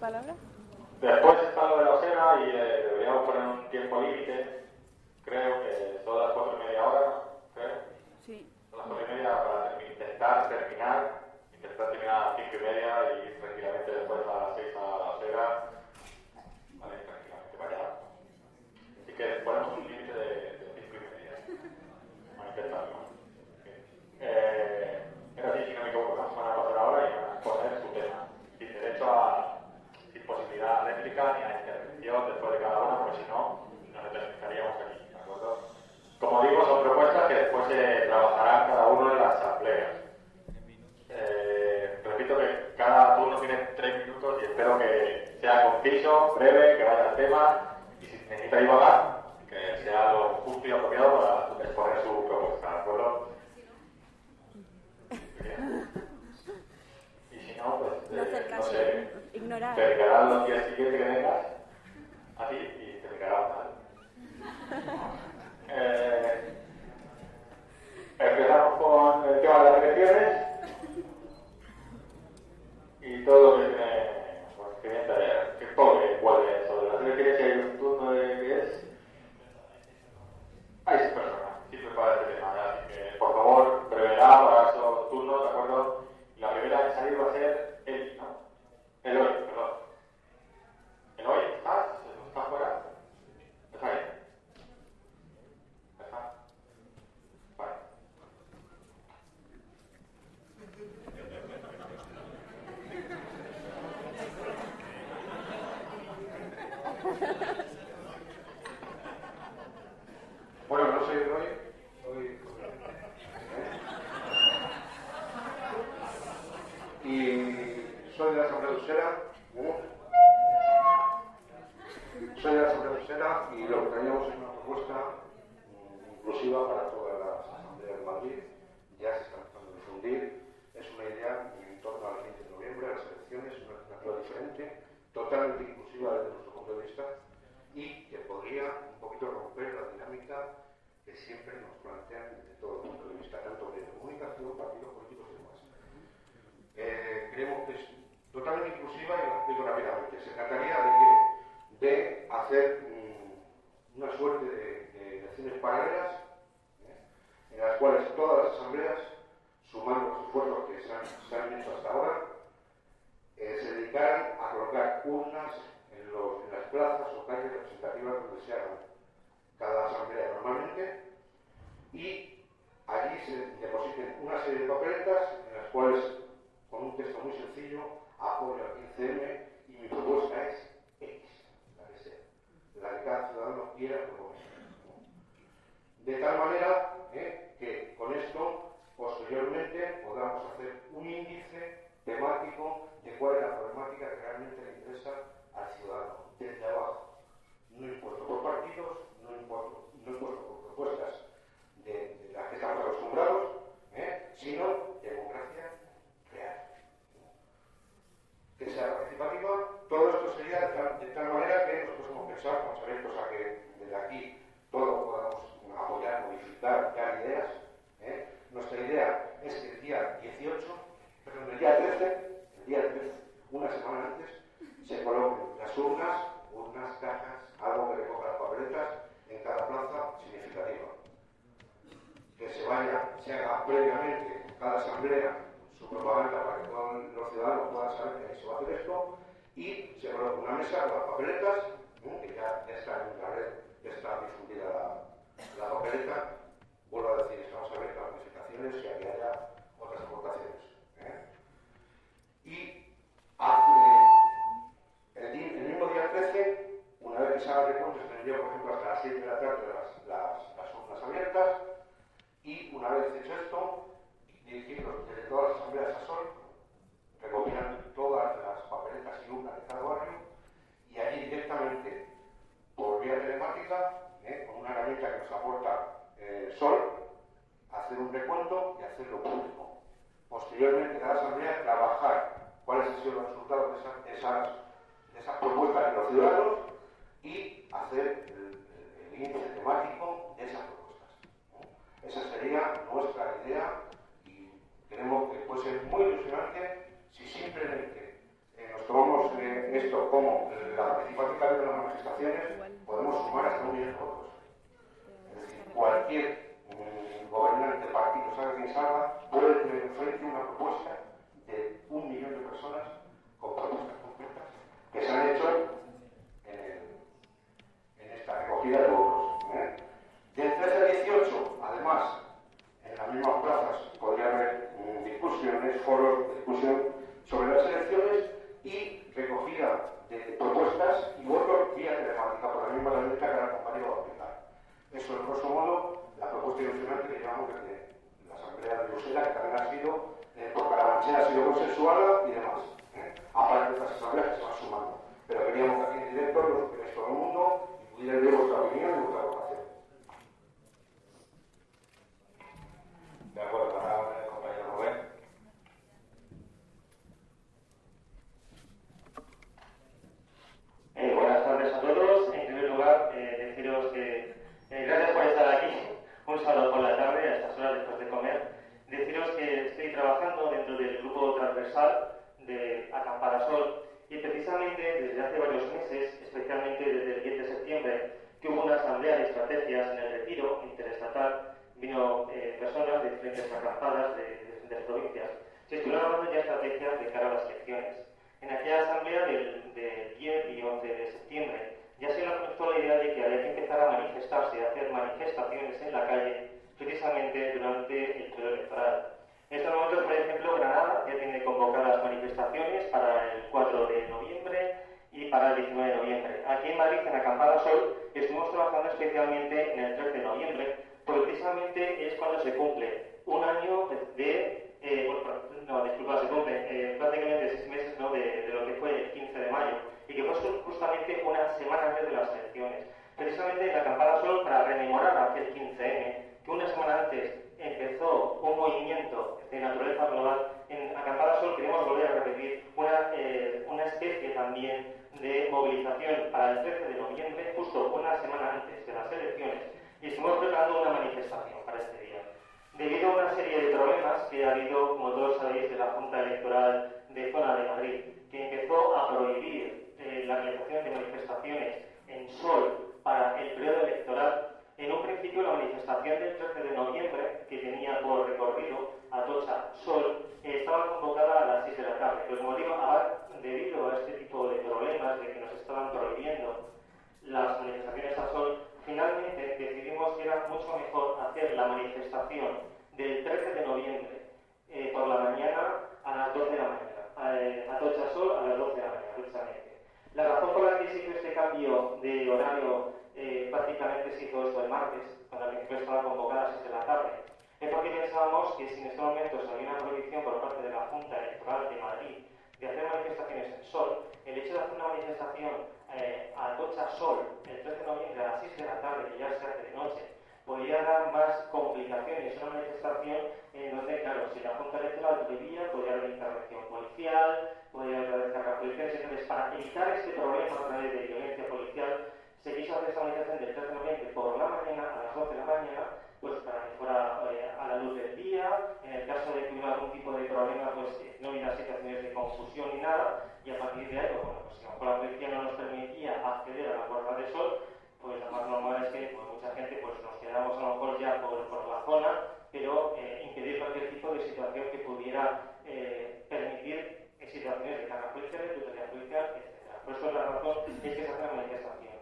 palabra? Después está lo de la osera y deberíamos poner un tiempo límite. Creo que son las 4:30 horas, creo. Sí. Son las 4:30 para intentar terminar a las 5:30 y ir tranquilamente después a las 6 a la osera. Vale, tranquilamente para allá. Así que ponemos un límite de 5:30. Vamos a intentarlo. Pero sí, si no me equivoco, nos van a pasar ahora y van a exponer su tema. Sin derecho sin posibilidad a réplica ni a intervención después de cada una, porque si no, nos determinaríamos aquí, ¿de acuerdo? Como digo, son propuestas que después se trabajarán cada uno en las asambleas. Repito que cada turno tiene 3 minutos y espero que sea conciso, breve, que vaya al tema y si necesita divagar, que sea lo justo y apropiado para exponer su propuesta, ¿de acuerdo? Y si no, pues no sé, ignorar. te dedicarán los días siguientes que vengas a ti y te dedicarán mal. Empezamos con el tema de las elecciones y todo lo que tiene conocimiento que todo que vuelve sobre las elecciones y hay un turno de que es. Hay 6 personas, siempre para este tema, así que por favor, brevedad para esos turnos, ¿de acuerdo? Y la primera en salir va a ser Eloy, ¿no? Eloy, perdón. Eloy, ¿estás? ¿Estás fuera? ¿Estás ahí? ¿Estás? Vale. Bueno, no soy Eloy, y soy de la Asamblea de Usera. Soy de la Asamblea de Usera y lo que traíamos es una propuesta inclusiva para todas las asambleas de Madrid. Ya se está empezando a difundir. Es una idea en torno al 15 de noviembre, a las elecciones, una alternativa diferente, totalmente inclusiva desde nuestro punto de vista y que podría un poquito romper la dinámica que siempre nos plantean desde todo el punto de vista, tanto de comunicación, partidos políticos y demás. Creemos que es totalmente inclusiva y lo explico rápidamente. Se trataría de hacer una suerte de elecciones paralelas en las cuales todas las asambleas, sumando los esfuerzos que se han hecho hasta ahora, se dedicaran a colocar urnas en las plazas o calles representativas donde se hagan cada asamblea normalmente y allí se depositen una serie de papeletas en las cuales, con un texto muy sencillo, apoyo al 15M y mi propuesta es X, la que sea, la que cada ciudadano quiera proponer. De tal manera que con esto, posteriormente, podamos hacer un índice temático de cuál es la problemática que realmente le interesa al ciudadano, desde abajo. No impuesto por partidos, no impuesto por propuestas de las que estamos acostumbrados, sino democracia real. Que sea participativa, todo esto sería de tal manera que nosotros hemos pensado, estamos abiertos a que desde aquí todos podamos apoyar, modificar, dar ideas. Nuestra idea es que el día 13, una semana antes, se coloquen las urnas, cajas, algo que recoja las papeletas en cada plaza significativa. Que se haga previamente cada asamblea su propaganda para que todos los ciudadanos puedan saber que se va a hacer esto y se coloca una mesa con las papeletas, que ya está en la red, ya está difundida la papeleta. Vuelvo a decir, estamos abiertos a las modificaciones y a que haya otras aportaciones. Y el mismo día 13, una vez que se haga el recuento, se tendría, por ejemplo, hasta las 7 de la tarde las urnas abiertas. Y una vez hecho esto, dirigirnos desde todas las asambleas a Sol, recopilando todas las papeletas y urnas de cada barrio, y allí directamente, por vía telemática, con una herramienta que nos aporta Sol, hacer un recuento y hacerlo público. Posteriormente, cada asamblea trabajar cuáles han sido los resultados de esas propuestas de los ciudadanos y hacer el índice temático de esas propuestas. Esa sería nuestra idea y queremos que puede ser muy ilusionante si simplemente nos tomamos esto las mismas plazas podría haber discusiones, foros de discusión sobre las elecciones y recogida de propuestas y votos vía telemática por la misma herramienta que la compañía va a aplicar. Eso es, grosso modo, la propuesta ilusionante que llevamos desde la Asamblea de Bruselas, que también ha sido, por Carabanchel ha sido consensuada y demás. Aparte de otras asambleas que se van sumando. Pero queríamos que aquí en directo lo supierais todo el mundo y pudiera ver vuestra opinión y vuestra votación. De acuerdo, ahora el compañero Rubén. Buenas tardes a todos. En primer lugar, deciros que gracias por estar aquí un sábado por la tarde, a estas horas después de comer. Deciros que estoy trabajando dentro del grupo transversal de Acampar a Sol y precisamente desde hace varios meses, especialmente desde el 10 de septiembre, que hubo una asamblea de estrategias en el Retiro interestatal, vino personas de diferentes acampadas de diferentes provincias. Se estuvieron hablando ya estrategias de cara a las elecciones. En aquella asamblea del 10 y 11 de septiembre ya se lanzó la idea de que había que empezar a manifestarse, a hacer manifestaciones en la calle, precisamente durante el periodo electoral. En estos momentos, por ejemplo, Granada ya tiene convocadas manifestaciones para el 4 de noviembre y para el 19 de noviembre. Aquí en Madrid, en Acampada Sol, estuvimos trabajando especialmente en el 3 de noviembre, porque precisamente es cuando se cumple un año se cumple prácticamente 6 meses, ¿no?, de lo que fue el 15 de mayo, y que fue justamente una semana antes de las elecciones. Precisamente en Acampada Sol, para rememorar aquel 15M, que una semana antes empezó un movimiento de naturaleza global, en Acampada Sol queremos volver a repetir una especie también de movilización para el 13 de noviembre, justo una semana antes de las elecciones, y estamos preparando una manifestación para este día. Debido a una serie de problemas que ha habido, como todos sabéis, de la Junta Electoral de Zona de Madrid, que empezó a prohibir la realización de manifestaciones en Sol para el periodo electoral. En un principio, la manifestación del 13 de noviembre, que tenía por recorrido Atocha-Sol, estaba convocada a las 6 de la tarde. Pero como digo, debido a este tipo de problemas de que nos estaban prohibiendo las manifestaciones a Sol, finalmente decidimos que era mucho mejor hacer la manifestación del 13 de noviembre por la mañana a las 12 de la mañana. Atocha-Sol a las 12 de la mañana, precisamente. La razón por la que se hizo este cambio de horario prácticamente se hizo esto el martes, cuando al principio estaba convocada a las 6 de la tarde. Es porque pensábamos que si en estos momentos había una prohibición por parte de la Junta Electoral de Madrid de hacer manifestaciones en Sol, el hecho de hacer una manifestación a Atocha-Sol el 13 de noviembre a las 6 de la tarde, que ya se hace de noche, podría dar más complicaciones. Una manifestación en donde, claro, si la Junta Electoral prohibía, podría haber intervención policial, podría haber descargas policiales. Entonces, para evitar este problema a través de violencia policial, se quiso hacer esta manifestación del 13 de noviembre por la mañana, a las 12 de la mañana, pues para que fuera a la luz del día. En el caso de que hubiera algún tipo de problema, pues no hubiera situaciones de confusión ni nada, y a partir de ahí, pues, bueno, pues si a lo mejor la policía no nos permitía acceder a la Puerta de Sol, pues lo más normal es que pues, mucha gente pues, nos quedamos a lo mejor ya por la zona, pero impedir cualquier tipo de situación que pudiera permitir situaciones de carga policial, de tutela policial, etc. Por eso la razón es que se hace la manifestación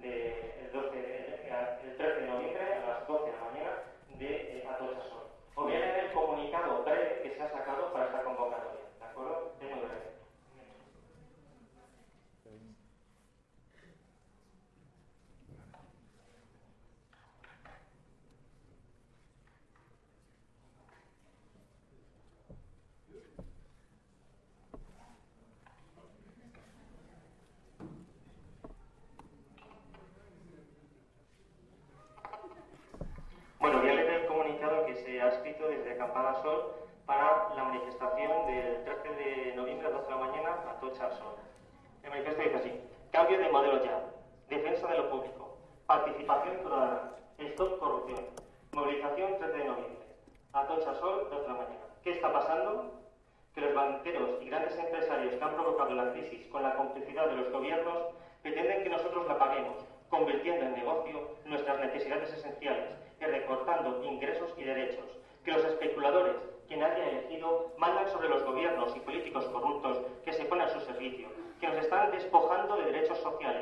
el 13 de noviembre a las 12 de la mañana de Atocha-Sol. Os voy a leer el comunicado breve que se ha sacado para esta convocatoria, ¿de acuerdo? Es muy breve. Bueno, voy a leer el comunicado que se ha escrito desde Acampada Sol para la manifestación del 13 de noviembre a 12 de la mañana a Atocha-Sol. El manifiesto dice así: cambio de modelo ya, defensa de lo público, participación ciudadana, stop corrupción, movilización 13 de noviembre, Atocha-Sol 12 de la mañana. ¿Qué está pasando? Que los banqueros y grandes empresarios que han provocado la crisis con la complicidad de los gobiernos pretenden que nosotros la paguemos, convirtiendo en negocio nuestras necesidades esenciales y recortando ingresos y derechos, que los especuladores que nadie ha elegido mandan sobre los gobiernos y políticos corruptos que se ponen a su servicio, que nos están despojando de derechos sociales,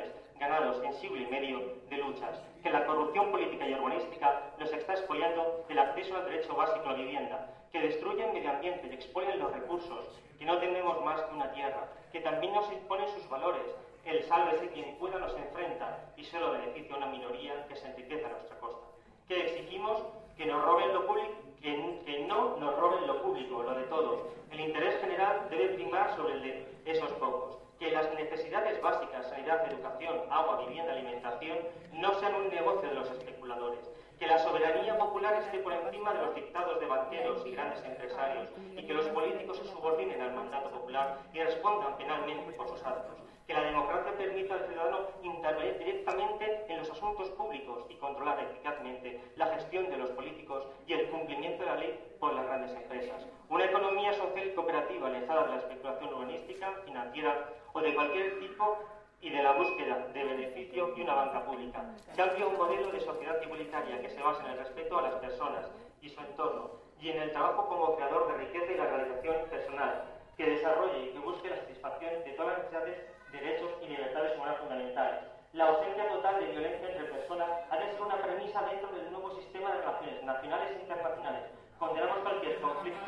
ganados en siglo y medio de luchas, que la corrupción política y urbanística nos está expoliando el acceso al derecho básico a la vivienda, que destruye el medio ambiente y expolian los recursos, que no tenemos más que una tierra, que también nos imponen sus valores, el sálvese quien pueda nos enfrenta y solo beneficia a una minoría que se enriquece a nuestra costa. Que exigimos que nos roben lo público, que no nos roben lo público, lo de todos. El interés general debe primar sobre el de esos pocos. Que las necesidades básicas, sanidad, educación, agua, vivienda, alimentación, no sean un negocio de los especuladores. Que la soberanía popular esté por encima de los dictados de banqueros y grandes empresarios y que los políticos se subordinen al mandato popular y respondan penalmente por sus actos. Que la democracia permita al ciudadano intervenir directamente en los asuntos públicos y controlar eficazmente la gestión de los políticos y el cumplimiento de la ley por las grandes empresas. Una economía social y cooperativa alejada de la especulación urbanística, financiera o de cualquier tipo y de la búsqueda de beneficio y una banca pública. Cambia un modelo de sociedad igualitaria que se basa en el respeto a las personas y su entorno y en el trabajo como creador de riqueza y la realización personal, que desarrolle y que busque la satisfacción de todas las necesidades, derechos y libertades humanas fundamentales. La ausencia total de violencia entre personas ha de ser una premisa dentro del nuevo sistema de relaciones nacionales e internacionales. Condenamos cualquier conflicto.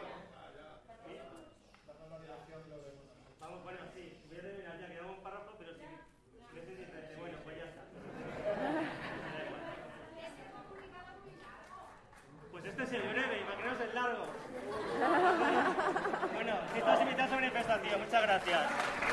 Vamos, bueno, sí, voy a terminar ya, quedamos un párrafo, pero sí, bueno, pues ya está. Pues este es el breve, imaginaos el largo. Bueno, si estás invitados a una manifestación, muchas gracias.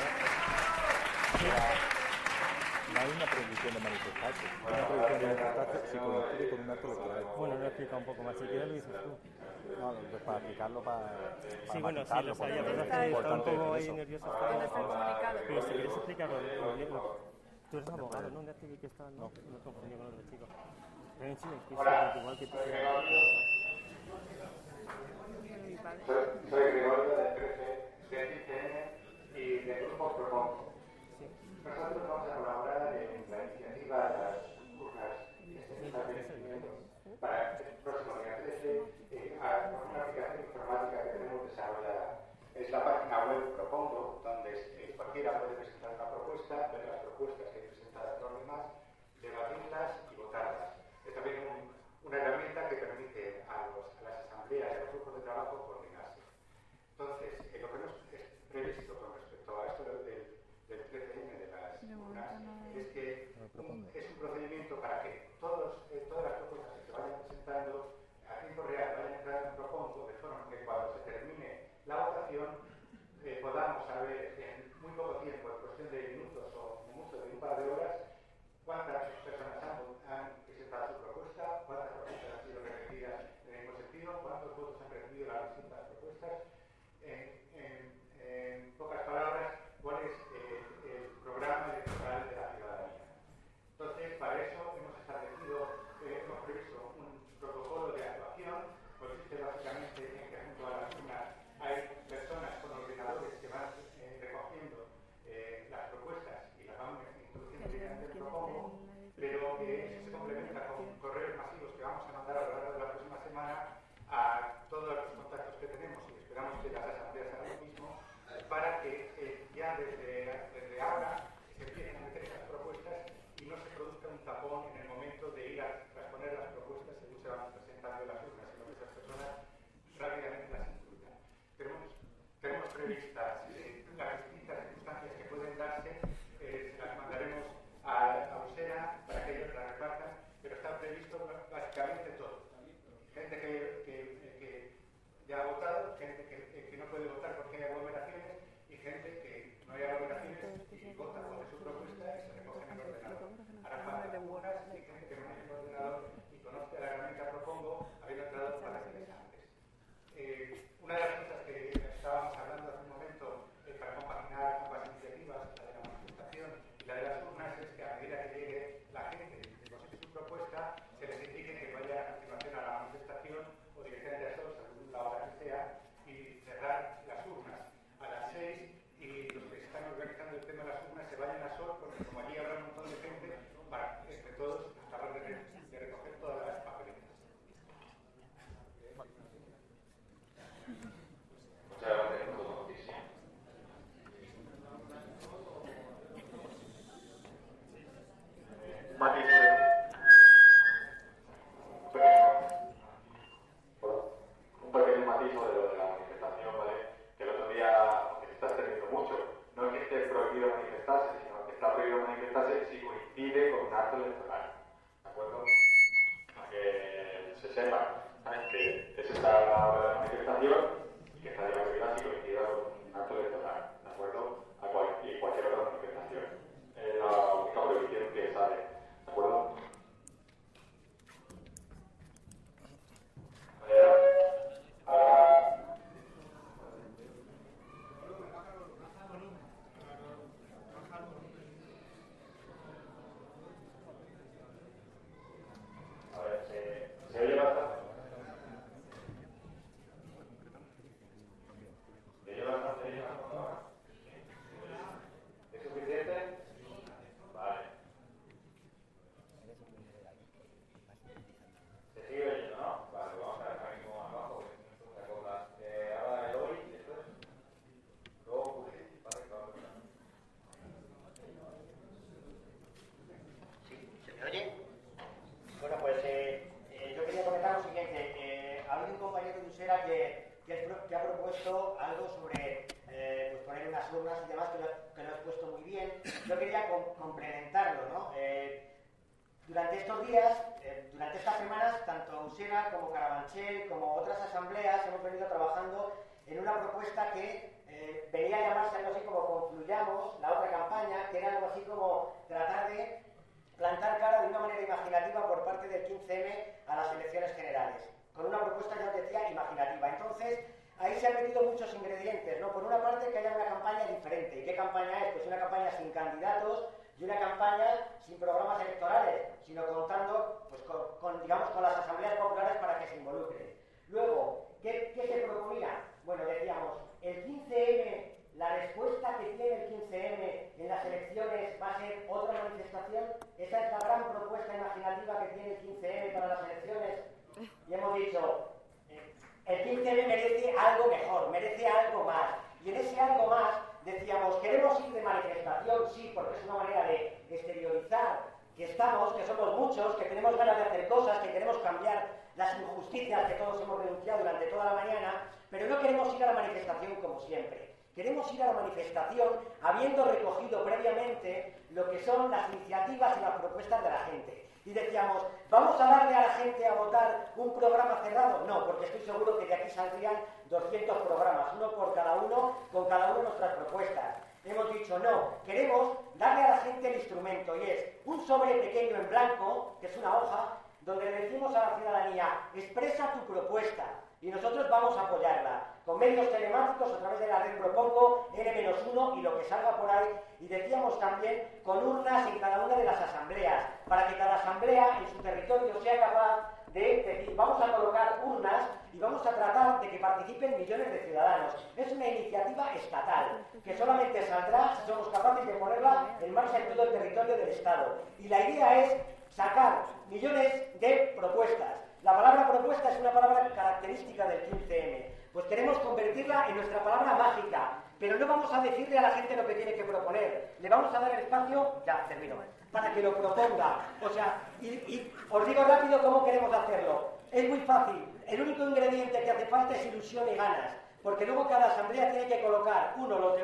No hay una prohibición de manifestarse. Una prohibición de manifestarse se coincide con un acto electoral. Bueno, lo he explicado un poco más. Si quieres lo dices tú. No, pues para aplicarlo, para sí, bueno, sí, lo sabía, pero es que está un poco ahí nervioso. Pero si quieres explicarlo, tú eres abogado, ¿no? Que está, no confundí con otro chico. Pero en Chile, igual que tú. Soy Gregorio del 13 y del grupo Propongo. Nosotros vamos a colaborar en la iniciativa de las urnas que se está teniendo para el próximo día 13 con una aplicación informática que tenemos desarrollada. Es la página web Propongo, donde cualquiera puede presentar una propuesta, ver las propuestas que hay presentadas por los demás, debatirlas y votarlas. Es también una herramienta que permite a las asambleas y a los grupos de trabajo coordinarse. Entonces, lo que hemos previsto con respecto a esto del 13M de las urnas es que es un procedimiento para que todas las propuestas que se vayan presentando a tiempo real vayan a entrar en Propongo, de forma que cuando se termine la votación podamos saber en muy poco tiempo, en cuestión de minutos o mucho de un par de horas, cuántas personas han presentado su propuesta, cuántas propuestas han sido repetidas en el mismo sentido, cuántos votos han recibido las distintas propuestas. En pocas palabras, cuál es el programa electoral de la ciudadanía. Entonces, para eso hemos previsto un protocolo de actuación, consiste básicamente en que junto a las urnas hay personas con ordenadores que van recogiendo las propuestas y las van introduciendo directamente en Propongo, pero eso se complementa con correos masivos que vamos a mandar a lo largo de la próxima semana a todos los contactos que tenemos y esperamos que las asambleas hagan lo mismo, para que ya desde ahora se empiecen a meter esas propuestas y no se produzca un tapón en el momento de ir a transponer las propuestas según se van presentando en las urnas, sino que esas personas rápidamente las incluyan. Tenemos previstas las distintas circunstancias que pueden darse, se las mandaremos a Usera para que ellos las repartan, pero está previsto básicamente todo. Gente que ya ha votado, gente que no puede votar porque hay aglomeraciones y gente que no hay aglomeraciones y vota, pone su propuesta y se recoge en el ordenador. Hará falta algunas y gente que maneja el ordenador y conoce la herramienta Propongo, habiendo entrado para meses antes. Una de las cosas que estábamos hablando hace un momento para compaginar ambas iniciativas, la de la manifestación y la de las urnas, es que a medida que llegue la gente que consigue su propuesta, se les indique que vaya a continuación a la manifestación o directamente a SOS, según la hora que sea, y cerrar las urnas a las 6 y los que están organizando el tema de las urnas se vayan a SOS, porque como allí habrá un montón de gente, para entre todos acabar de recoger todas las papeletas. Muchas gracias por tu noticia. matiz sobre lo de la manifestación, ¿vale? Que el otro día, que se está extendiendo mucho, no es que esté prohibido manifestarse, sino que está prohibido manifestarse si coincide con un acto electoral, ¿de acuerdo? Para que se sepa, ¿sabes? Que es esta la hora de la manifestación y que está de prohibida si coincide con un acto electoral, ¿de acuerdo? Y cualquier otra manifestación. Es la única prohibición que sale, ¿de acuerdo? A ver, ¿se oye bastante? ¿Se oye bastante bien ahora? ¿Es suficiente? Vale. ¿Se sigue oyendo, no? Vale, vamos a dejar aquí más abajo, porque si no se acoga. Ahora le doy y después luego ocurre, ¿vale? Sí, ¿se me oye? Bueno, pues yo quería comentar lo siguiente. Ha habido un compañero de Usera que ha propuesto algo sobre pues poner unas urnas y demás, que lo has puesto muy bien. Yo quería complementarlo, ¿no? Durante estos días, durante estas semanas, tanto Usera como Carabanchel, como otras asambleas, hemos venido trabajando en una propuesta que venía a llamarse algo así como Confluyamos, la otra campaña, que era algo así como tratar de plantar cara de una manera imaginativa por parte del 15M a las elecciones generales, con una propuesta, ya os decía, imaginativa. Entonces, ahí se han metido muchos ingredientes, ¿no? Por una parte, que haya una campaña diferente. ¿Y qué campaña es? Pues una campaña sin candidatos y una campaña sin programas electorales, sino contando pues, digamos, con las asambleas populares para que se involucren. Luego, ¿qué se proponía? Bueno, decíamos, el 15M, la respuesta que tiene el 15M en las elecciones va a ser otra manifestación. Esa es la gran propuesta imaginativa que tiene el 15M para las elecciones. Y hemos dicho, el 15M merece algo mejor, merece algo más. Y en ese algo más decíamos, queremos ir de manifestación, sí, porque es una manera de exteriorizar que somos muchos, que tenemos ganas de hacer cosas, que queremos cambiar las injusticias que todos hemos denunciado durante toda la mañana, pero no queremos ir a la manifestación como siempre. Queremos ir a la manifestación habiendo recogido previamente lo que son las iniciativas y las propuestas de la gente. Y decíamos, ¿vamos a darle a la gente a votar un programa cerrado? No, porque estoy seguro que de aquí saldrían 200 programas, uno por cada uno, con cada una de nuestras propuestas. Hemos dicho, no, queremos darle a la gente el instrumento, y es un sobre pequeño en blanco, que es una hoja, donde le decimos a la ciudadanía, expresa tu propuesta, y nosotros vamos a apoyarla, con medios telemáticos a través de la red Propongo, N-1 y lo que salga por ahí, y decíamos también con urnas en cada una de las asambleas, para que cada asamblea en su territorio sea capaz de decir, vamos a colocar urnas y vamos a tratar de que participen millones de ciudadanos. Es una iniciativa estatal, que solamente saldrá si somos capaces de ponerla en marcha en todo el territorio del Estado. Y la idea es sacar millones de propuestas. La palabra propuesta es una palabra característica del 15M. Pues queremos convertirla en nuestra palabra mágica, pero no vamos a decirle a la gente lo que tiene que proponer. Le vamos a dar el espacio, ya termino, para que lo proponga. O sea, y os digo rápido cómo queremos hacerlo. Es muy fácil. El único ingrediente que hace falta es ilusión y ganas, porque luego cada asamblea tiene que colocar, uno, los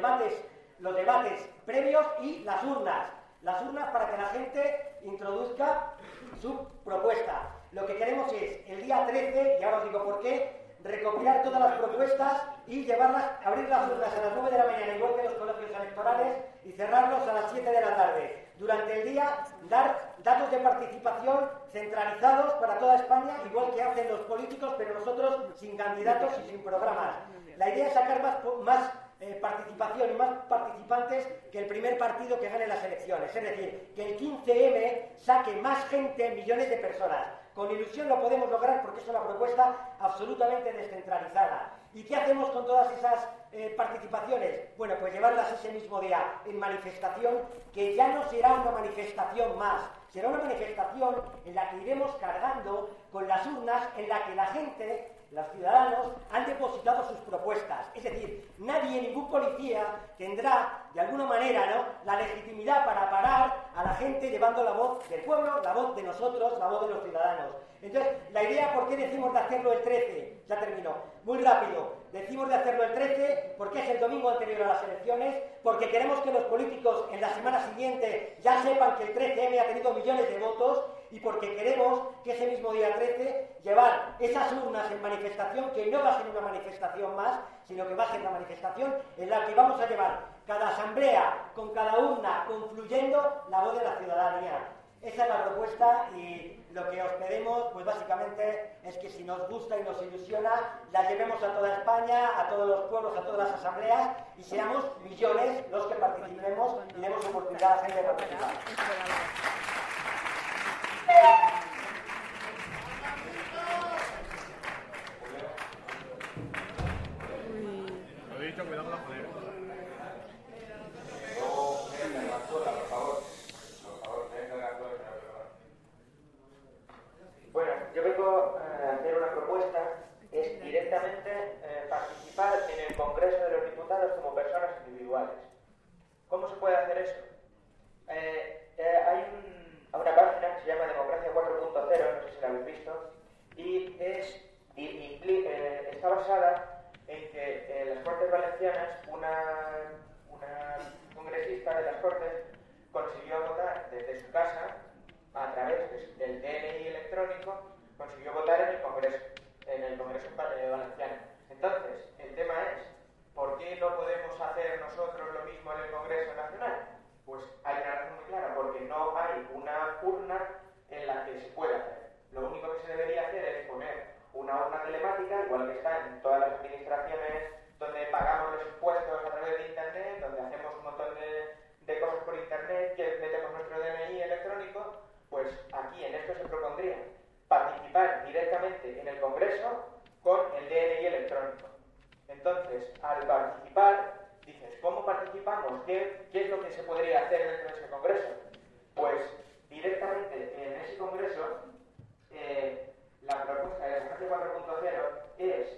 debates previos y las urnas para que la gente introduzca su propuesta. Lo que queremos es, el día 13, y ahora os digo por qué, recopilar todas las propuestas y abrir las urnas a las 9 de la mañana, igual que los colegios electorales, y cerrarlos a las 7 de la tarde. Durante el día, dar datos de participación centralizados para toda España, igual que hacen los políticos, pero nosotros sin candidatos y sin programas. La idea es sacar más participación y más participantes que el primer partido que gane las elecciones. Es decir, que el 15M saque más gente, millones de personas. Con ilusión lo podemos lograr porque es una propuesta absolutamente descentralizada. ¿Y qué hacemos con todas esas participaciones? Bueno, pues llevarlas ese mismo día en manifestación, que ya no será una manifestación más, será una manifestación en la que iremos cargando con las urnas en la que la gente, los ciudadanos, han depositado sus propuestas. Es decir, nadie, ningún policía tendrá, de alguna manera, ¿no?, la legitimidad para parar a la gente llevando la voz del pueblo, la voz de nosotros, la voz de los ciudadanos. Entonces, la idea, ¿por qué decimos de hacerlo el 13? Ya termino. Muy rápido. Decimos de hacerlo el 13 porque es el domingo anterior a las elecciones, porque queremos que los políticos en la semana siguiente ya sepan que el 13M ha tenido millones de votos, y porque queremos que ese mismo día 13 llevar esas urnas en manifestación, que no va a ser una manifestación más, sino que va a ser una manifestación en la que vamos a llevar cada asamblea con cada urna confluyendo la voz de la ciudadanía. Esa es la propuesta, y lo que os pedimos, pues básicamente, es que si nos gusta y nos ilusiona, la llevemos a toda España, a todos los pueblos, a todas las asambleas, y seamos millones los que participemos y demos oportunidad a la gente de participar. Lo he dicho, cuidado con la joder. Bueno, yo vengo a hacer una propuesta, es directamente participar en el Congreso de los Diputados como personas individuales. ¿Cómo se puede hacer eso? Hay una página que se llama Democracia 4.0, no sé si la habéis visto, y está basada en que en las Cortes Valencianas una congresista de las Cortes consiguió votar desde su casa a través del DNI electrónico, consiguió votar en el Congreso Valenciano. Entonces, el tema es, ¿por qué no podemos hacer nosotros lo mismo en el Congreso Nacional? Pues hay una razón muy clara, porque no hay una urna en la que se pueda hacer. Lo único que se debería hacer es poner una urna telemática, igual que está en todas las administraciones donde pagamos los impuestos a través de Internet, donde hacemos un montón de cosas por Internet, que metemos nuestro DNI electrónico. Pues aquí en esto se propondría participar directamente en el Congreso con el DNI electrónico. Entonces, al participar, dices, ¿cómo participamos? ¿Qué es lo que se podría hacer dentro de ese Congreso? Pues directamente en ese Congreso, la propuesta de la Democracia 4.0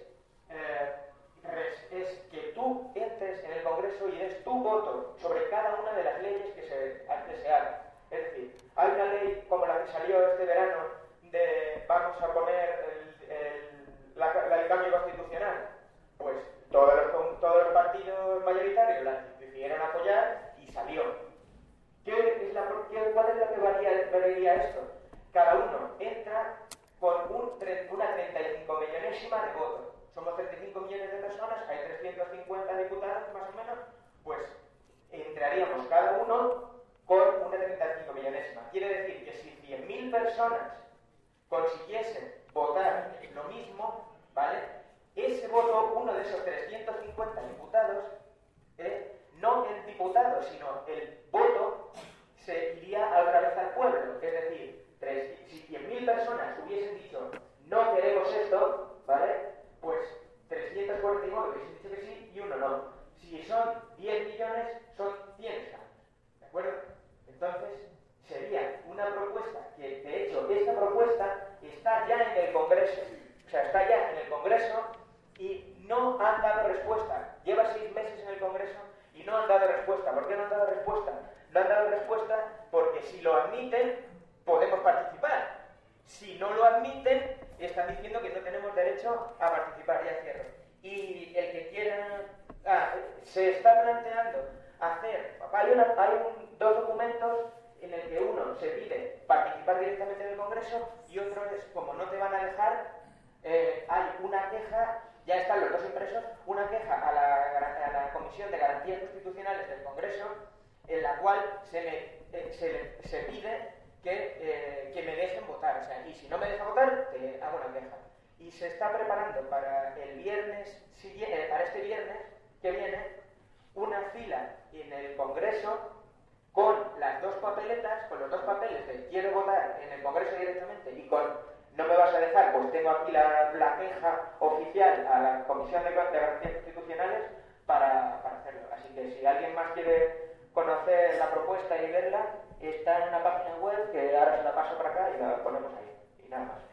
es que tú entres en el Congreso y des tu voto sobre cada una de las leyes que se hagan. Es decir, hay una ley como la que salió este verano de vamos a poner el cambio constitucional. Pues todos los partidos mayoritarios la decidieron apoyar y salió. ¿Cuál es la que variaría esto? Cada uno entra con una 35 millonésima de votos. Somos 35 millones de personas, hay 350 diputados más o menos, pues entraríamos cada uno con una 35 millonésima. Quiere decir que si 100.000 personas consiguiesen votar lo mismo, ¿vale? Ese voto, uno de esos 350 diputados, no el diputado, sino el voto, se iría otra vez al pueblo. Es decir, si 100.000 personas hubiesen dicho no queremos esto, ¿vale? Pues 349 hubiesen dicho que sí y uno no. Si son 10 millones, son 100. ¿De acuerdo? Entonces, sería una propuesta que, de hecho, esta propuesta está ya en el Congreso. O sea, está ya en el Congreso y no han dado respuesta. Lleva 6 meses en el Congreso y no han dado respuesta. ¿Por qué no han dado respuesta? No han dado respuesta porque si lo admiten, podemos participar. Si no lo admiten, están diciendo que no tenemos derecho a participar. Ya cierro. Y el que quiera... se está planteando hacer... Hay dos documentos en el que uno se pide participar directamente en el Congreso y otro es, como no te van a dejar, hay una queja, ya están los dos impresos, una queja a la Comisión de Garantías Constitucionales del Congreso, en la cual se pide que me dejen votar. O sea, y si no me deja votar, te hago una queja. Y se está preparando para el viernes para este viernes que viene, una fila en el Congreso con las dos papeletas, con los dos papeles de quiero votar en el Congreso directamente y con no me vas a dejar, pues tengo aquí la queja oficial a la Comisión de Garantías Constitucionales para hacerlo. Así que si alguien más quiere conocer la propuesta y verla, está en una página web que ahora se la paso para acá y la ponemos ahí. Y nada más.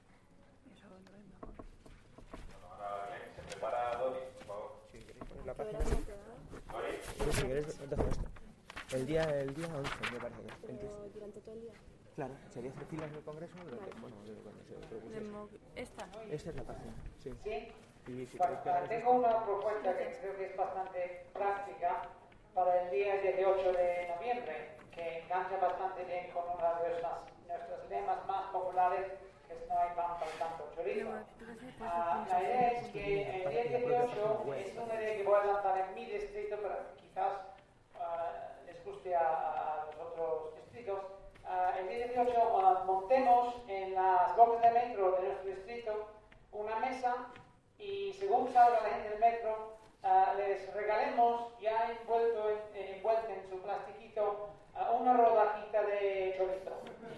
¿Se prepara Dori, por favor? Si queréis poner la página. Dori. Si queréis, entonces esto. El día 11, me parece. Pero durante todo el día. Claro, sería hacer filas en el Congreso durante, bueno, cuando se propusiese. Esta. Esta es la página, sí. ¿Sí? Y si Bueno, queréis que tengo una propuesta que creo que es bastante práctica para el día 18 de noviembre, que engancha bastante bien con uno de nuestros lemas más populares, que es no hay pan para tanto chorizo. La idea es que el día 18 es una idea que voy a lanzar en mi distrito, pero quizás les guste a los otros distritos. El día 18 montemos en las boxes de metro de nuestro distrito una mesa y según salga la gente del metro les regalemos ya envuelta en su plastiquito una rodajita de chorizo.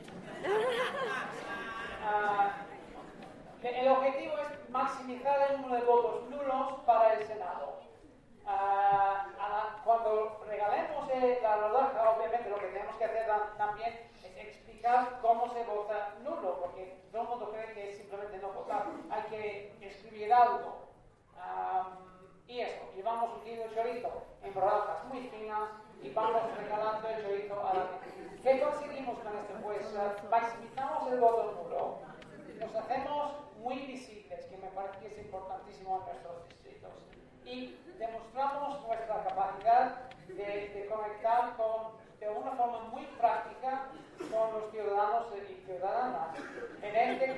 El objetivo es maximizar el número de votos nulos para el Senado. Cuando regalemos la rodaja, obviamente lo que tenemos que hacer también es explicar cómo se vota nulo, porque todo el mundo cree que es simplemente no votar. Hay que escribir algo. Y eso, y vamos ungiendo el chorizo en rodajas muy finas y vamos regalando el chorizo a la gente. ¿Qué conseguimos con esto? Pues maximizamos el voto nulo, nos hacemos muy visibles, que me parece que es importantísimo en nuestros distritos, y demostramos nuestra capacidad de conectar de una forma muy práctica con los ciudadanos y ciudadanas. En este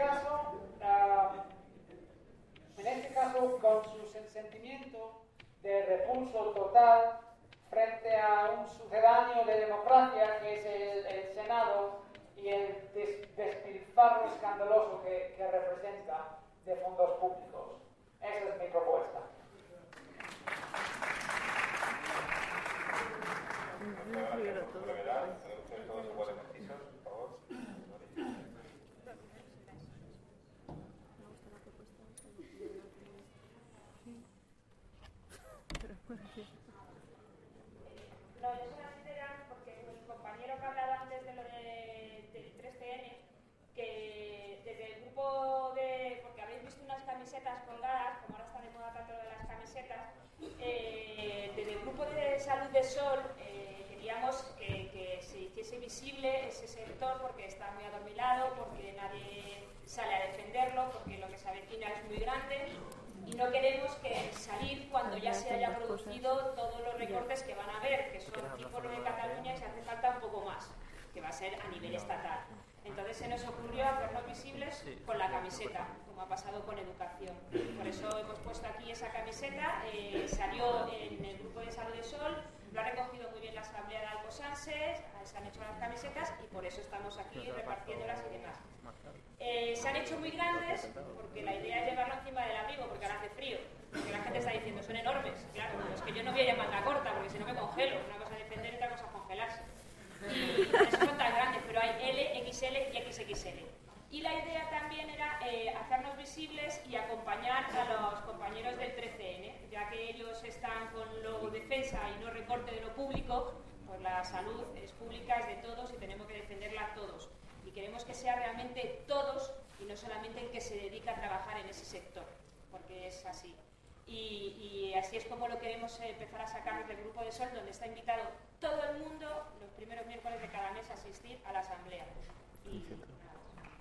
caso, con su sentimiento de repulso total frente a un sucedáneo de democracia que es el Senado y el despilfarro escandaloso que representa de fondos públicos. Esa es mi propuesta. No, yo solamente era porque mi compañero que hablaba antes de lo del 3CN, que desde el grupo porque habéis visto unas camisetas colgadas, como ahora está de moda tanto lo de las camisetas, desde el grupo de Salud de Sol queríamos que se hiciese visible ese sector porque está muy adormilado, porque nadie sale a defenderlo, porque lo que se avecina es muy grande. Y no queremos que salir cuando ya se haya producido todos los recortes que van a haber, que son tipo lo de Cataluña y se hace falta un poco más, que va a ser a nivel estatal. Entonces se nos ocurrió hacernos visibles con la camiseta, como ha pasado con educación. Por eso hemos puesto aquí esa camiseta, salió en el grupo de Salud de Sol, lo ha recogido muy bien la Asamblea de Alcosanses, se han hecho las camisetas y por eso estamos aquí repartiéndolas y demás. Se han hecho muy grandes porque la idea es llevarlo encima del abrigo porque ahora hace frío, porque la gente está diciendo son enormes, claro, es que yo no voy a ir en manga corta porque si no me congelo, una cosa es defender y otra cosa es congelarse. Y por eso son tan grandes, pero hay L, XL y XXL. Y la idea también era hacernos visibles y acompañar a los compañeros del 13N, ya que ellos están con lo defensa y no recorte de lo público, pues la salud es pública, es de todos y tenemos que defenderla todos. Y queremos que sea realmente todos y no solamente el que se dedica a trabajar en ese sector, porque es así. Y así es como lo queremos empezar a sacar desde el Grupo de Sol, donde está invitado todo el mundo los primeros miércoles de cada mes a asistir a la asamblea. Y nada.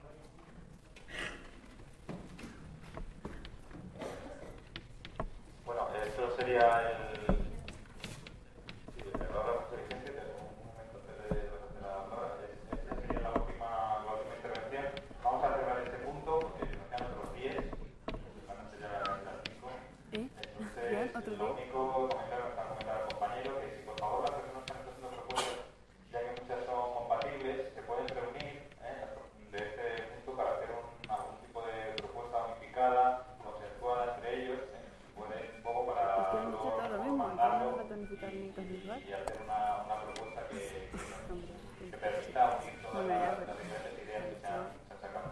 Bueno, esto sería el error de dirigente, tenemos un momento antes de la palabra. Esta sería la última intervención. Vamos a cerrar este punto porque nos quedan otros 10, van a ser ya las 5. Entonces, lo único para comentar al compañero que si por favor las personas que han haciendo propuestas, ya que muchas son compatibles, se pueden reunir de este punto para hacer algún tipo de propuesta unificada, consensuada entre ellos, pueden un poco para luego mandarlo y hacer una propuesta que permita unir todas las diferentes ideas que se han sacado.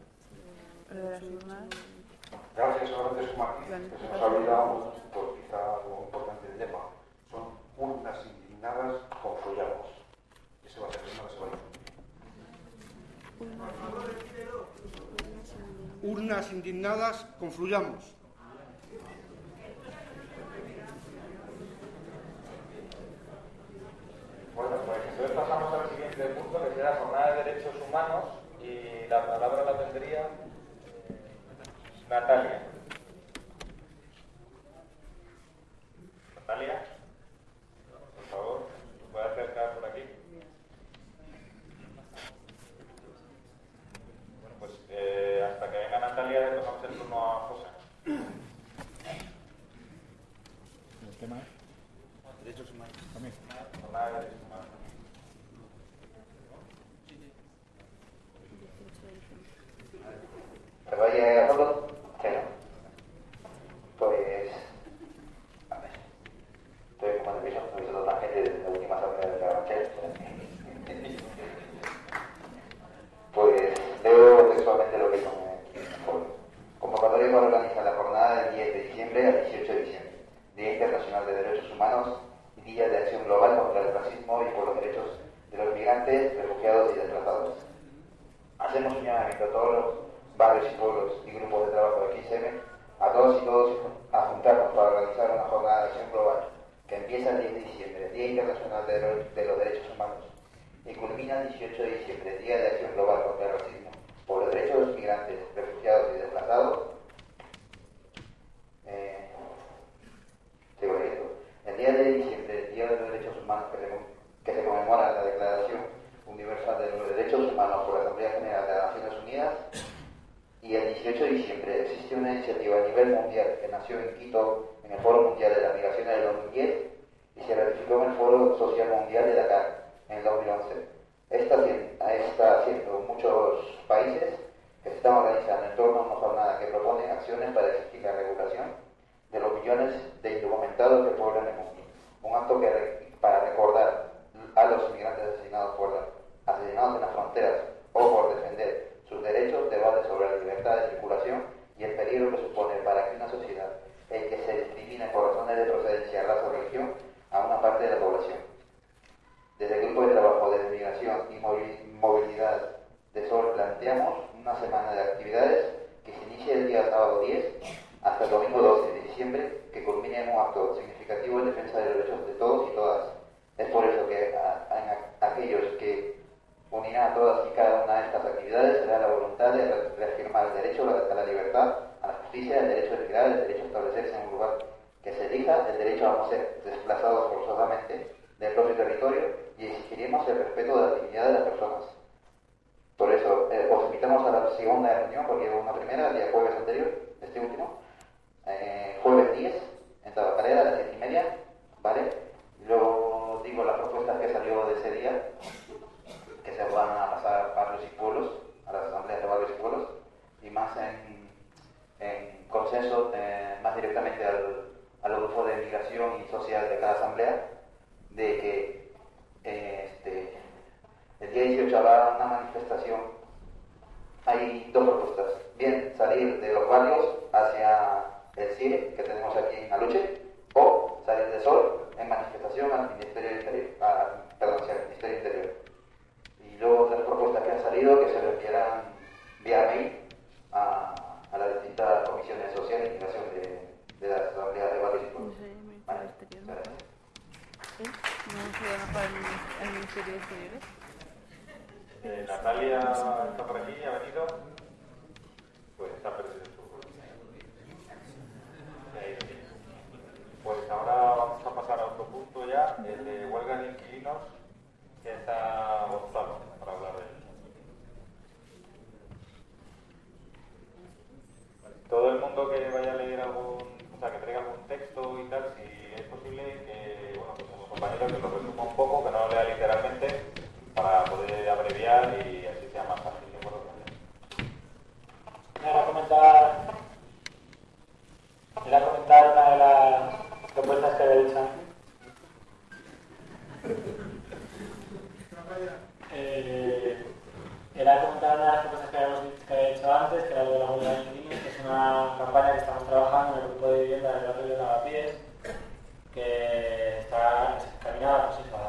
Gracias, Francisco Martín, que se nos ha olvidado, por quizá algo importante del tema. Son urnas indignadas. indignadas, confluyamos. Ese va a ser el lema que se va a difundir. Urnas indignadas, confluyamos. Bueno, pues entonces pasamos al siguiente punto, que será Jornada de Derechos Humanos, y la palabra la tendría Natalia. Natalia, por favor, ¿me puede acercar por aquí? Bueno, pues hasta que venga Natalia le tocamos el turno a José. ¿El tema es? Derechos humanos. También. Jornada de Derechos Humanos. ¿Me vaya a todo? Cero. Pues... A ver. Estoy como nervioso, no he visto tanta gente desde la última asamblea de Carabanchel. Pues leo textualmente lo que son convocatoria para organizar la jornada del 10 de diciembre al 18 de diciembre, Día Internacional de Derechos Humanos y Día de Acción Global contra el Racismo y por los derechos de los migrantes, refugiados y desplazados. Hacemos un llamamiento a todos los barrios y pueblos y grupos de trabajo del 15M, a todos y todos a juntarnos para organizar una jornada de acción global que empieza el 10 de diciembre, Día Internacional de los Derechos Humanos, y culmina el 18 de diciembre, Día de Acción Global contra el Racismo, por los derechos de los migrantes, refugiados y desplazados. El día de diciembre, el Día de los Derechos Humanos que se conmemora la Declaración Universal de los Derechos Humanos por la Asamblea General de las Naciones Unidas. Y el 18 de diciembre existe una iniciativa a nivel mundial que nació en Quito, en el Foro Mundial de la Migración del 2010 y se ratificó en el Foro Social Mundial de Dakar en el 2011. Está haciendo muchos países que se están organizando en torno a una jornada que propone acciones para exigir la regulación de los millones de indocumentados que poblan el mundo. Un acto para recordar a los inmigrantes asesinados en las fronteras o por defender sus derechos, debate sobre la libertad de circulación y el peligro que supone para que una sociedad en que se discrimine por razones de procedencia, raza o religión a una parte de la población. Desde el Grupo de Trabajo de Migración y Movilidad de SOL planteamos una semana de actividades que se inicia el día sábado 10 hasta el domingo 12 de diciembre, que culmine en un acto significativo en defensa de los derechos de todos y todas. Es por eso que aquellos que unirán a todas y cada una de estas actividades será la voluntad de reafirmar el derecho a la libertad, a la justicia, el derecho de migrar, el derecho a establecerse en un lugar que se elija, el derecho a no ser desplazados forzosamente del propio territorio y exigiremos el respeto de la dignidad de las personas. Por eso os invitamos a la segunda reunión, porque hubo una primera el día jueves anterior, este último, jueves 10, en Tabacalera a las 7:30, ¿vale? Y luego digo las propuestas que salió de ese día, que se van a pasar a barrios y pueblos, a las asambleas de barrios y pueblos, y más en consenso, más directamente al grupo de migración y social de cada asamblea, de que el día 18 habrá una manifestación. Hay dos propuestas. Bien, salir de los barrios hacia el CIE, que tenemos aquí en Aluche, o salir de SOL en manifestación al Ministerio del Interior, hacia el Ministerio del Interior. Y luego otras propuestas que han salido que se lo enviarán vía mail a las distintas comisiones sociales y migración de las asambleas de barrios y pueblos. Vale, gracias. ¿No se llama para el Ministerio de Exteriores? Natalia está por aquí, ha venido. Pues está presente. Pues ahora vamos a pasar a otro punto ya, el de huelga de inquilinos, que está Gonzalo para hablar de él. Todo el mundo que vaya a leer que traiga algún texto y tal, si es posible que, bueno, pues como compañero que lo resuma un poco, que no lo lea literalmente, para poder abreviar y así sea más fácil. ¿De acuerdo? Era comentar una de las propuestas que había dicho antes. Era comentar una de las propuestas que había dicho antes, que era lo de la huelga de inquilinos, que es una campaña que estamos trabajando en el grupo de vivienda del barrio de Lavapiés, que está encaminada pues, a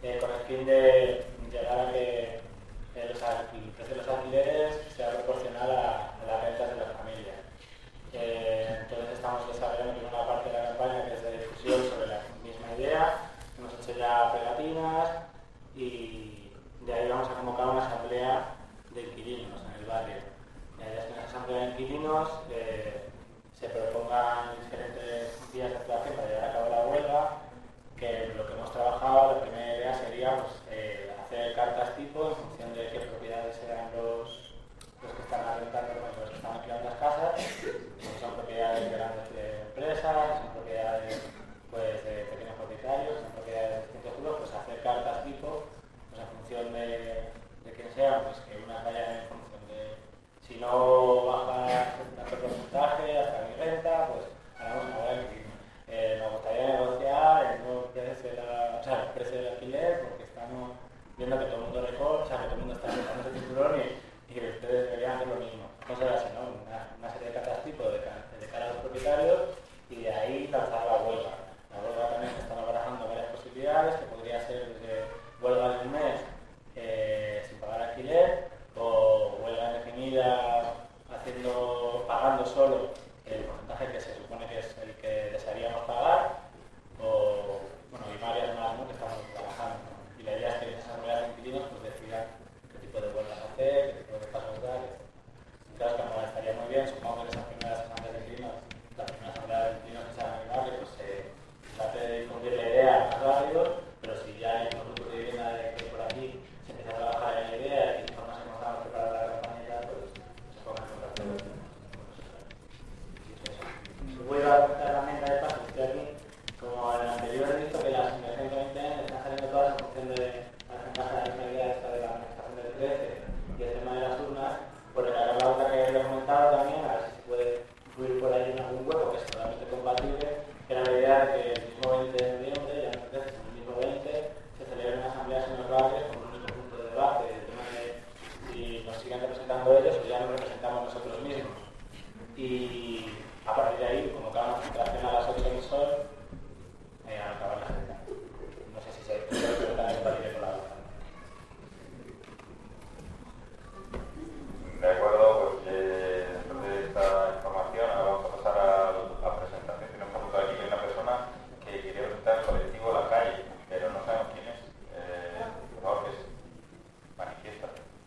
con el fin de llegar a que el precio de los alquileres sea proporcional a las rentas de las familias. Entonces estamos desarrollando una parte de la campaña que es de difusión sobre la misma idea. Hemos hecho ya pegatinas y de ahí vamos a convocar una asamblea de inquilinos en el barrio. La idea es que en esa asamblea de inquilinos se propongan diferentes vías de actuación para llevar a cabo la huelga, que lo que hemos trabajado, la primera idea sería pues, hacer cartas tipo en función de qué propiedades sean los que están arrendando, los que están alquilando las casas, si son propiedades de grandes empresas, si son propiedades pues, de pequeños propietarios, si son propiedades de distintos grupos, pues hacer cartas tipo pues, en función de quién sea, pues que unas vayan en función de si no baja tanto porcentaje hasta mi renta, pues haremos una huelga de nos gustaría negociar el nuevo precio el precio del alquiler, porque estamos viendo que todo el mundo recorta, que todo el mundo está apretando ese cinturón y que ustedes deberían hacer lo mismo. Cosas así, ¿no? Una serie de cartas tipo de cara a los propietarios y de ahí lanzar la huelga. La huelga también estamos barajando varias posibilidades, que podría ser desde huelga de un mes sin pagar alquiler, o huelga indefinida pagando solo el porcentaje que se supone que es el que desearíamos pagar, o bueno, y varias más, ¿no? Que estamos trabajando. Y la idea es que esas asambleas de inquilinos pues decidan qué tipo de huelgas hacer, qué tipo de pasos dar. Claro que no estaría muy bien, supongo que en esas primeras asambleas de inquilinos, la primera asamblea de inquilinos que se haga en el barrio, pues se trate de difundir la idea más rápido, pero si ya hay unos grupos de vivienda que por aquí se empieza a trabajar en la idea y por más hemos dado preparar la campaña, pues se pongan en contacto. Voy a dar la menta de paso, estoy aquí. Como en el anterior he visto que las investigaciones también están saliendo todas en función de la misma idea esta de la manifestación del 13 y el tema de las urnas, pues la otra que he comentado también, a ver si se puede incluir por ahí en algún hueco que es totalmente compatible, que era la idea de que el mismo 20 de noviembre, ya no el 13, sino el mismo 20, se celebren asambleas en los barrios con un único punto de debate, el tema de si nos siguen representando ellos o ya nos representamos nosotros mismos. Y a partir de ahí, convocar una concentración a las 8 del sol, al acabar la agenda. No sé si se puede también valide con la voz. De acuerdo, pues después de esta información ahora vamos a pasar a la presentación. Tenemos apuntado aquí que hay una persona que quería presentar el colectivo La Calle, pero no sabemos quién es. Por favor, que es manifiesta.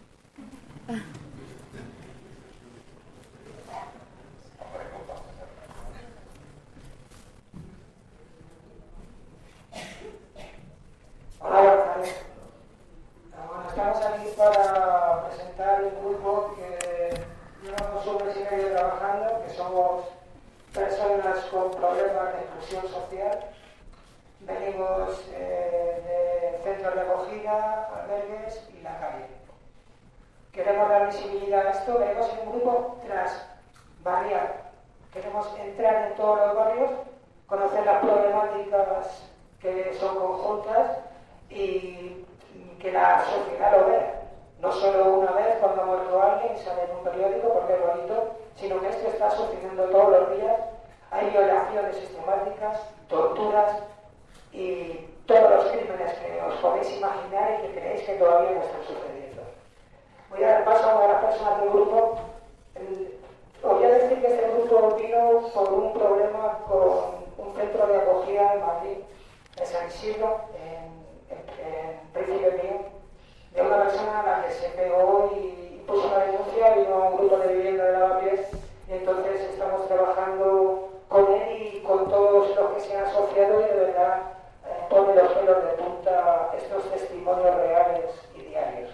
Hola, buenas tardes. Bueno, estamos aquí para presentar un grupo que llevamos un mes y medio trabajando, que somos personas con problemas de exclusión social. Venimos de centros de acogida, albergues y la calle. Queremos dar visibilidad a esto, venimos en un grupo transbarrial. Queremos entrar en todos los barrios, conocer las problemáticas que son conjuntas y que la sociedad lo vea. No solo una vez cuando ha muerto alguien y sale en un periódico porque es bonito, sino que esto está sucediendo todos los días. Hay violaciones sistemáticas, torturas y todos los crímenes que os podéis imaginar y que creéis que todavía no están sucediendo. Voy a dar paso a una de las personas del grupo. Os voy a decir que este grupo vino por un problema con un centro de acogida en Madrid, en San Isidro, en Príncipe Pío, de una persona a la que se pegó y puso una denuncia, vino a un grupo de vivienda de Lavapiés y entonces estamos trabajando con él y con todos los que se han asociado y de verdad pone los pelos de punta estos testimonios reales y diarios.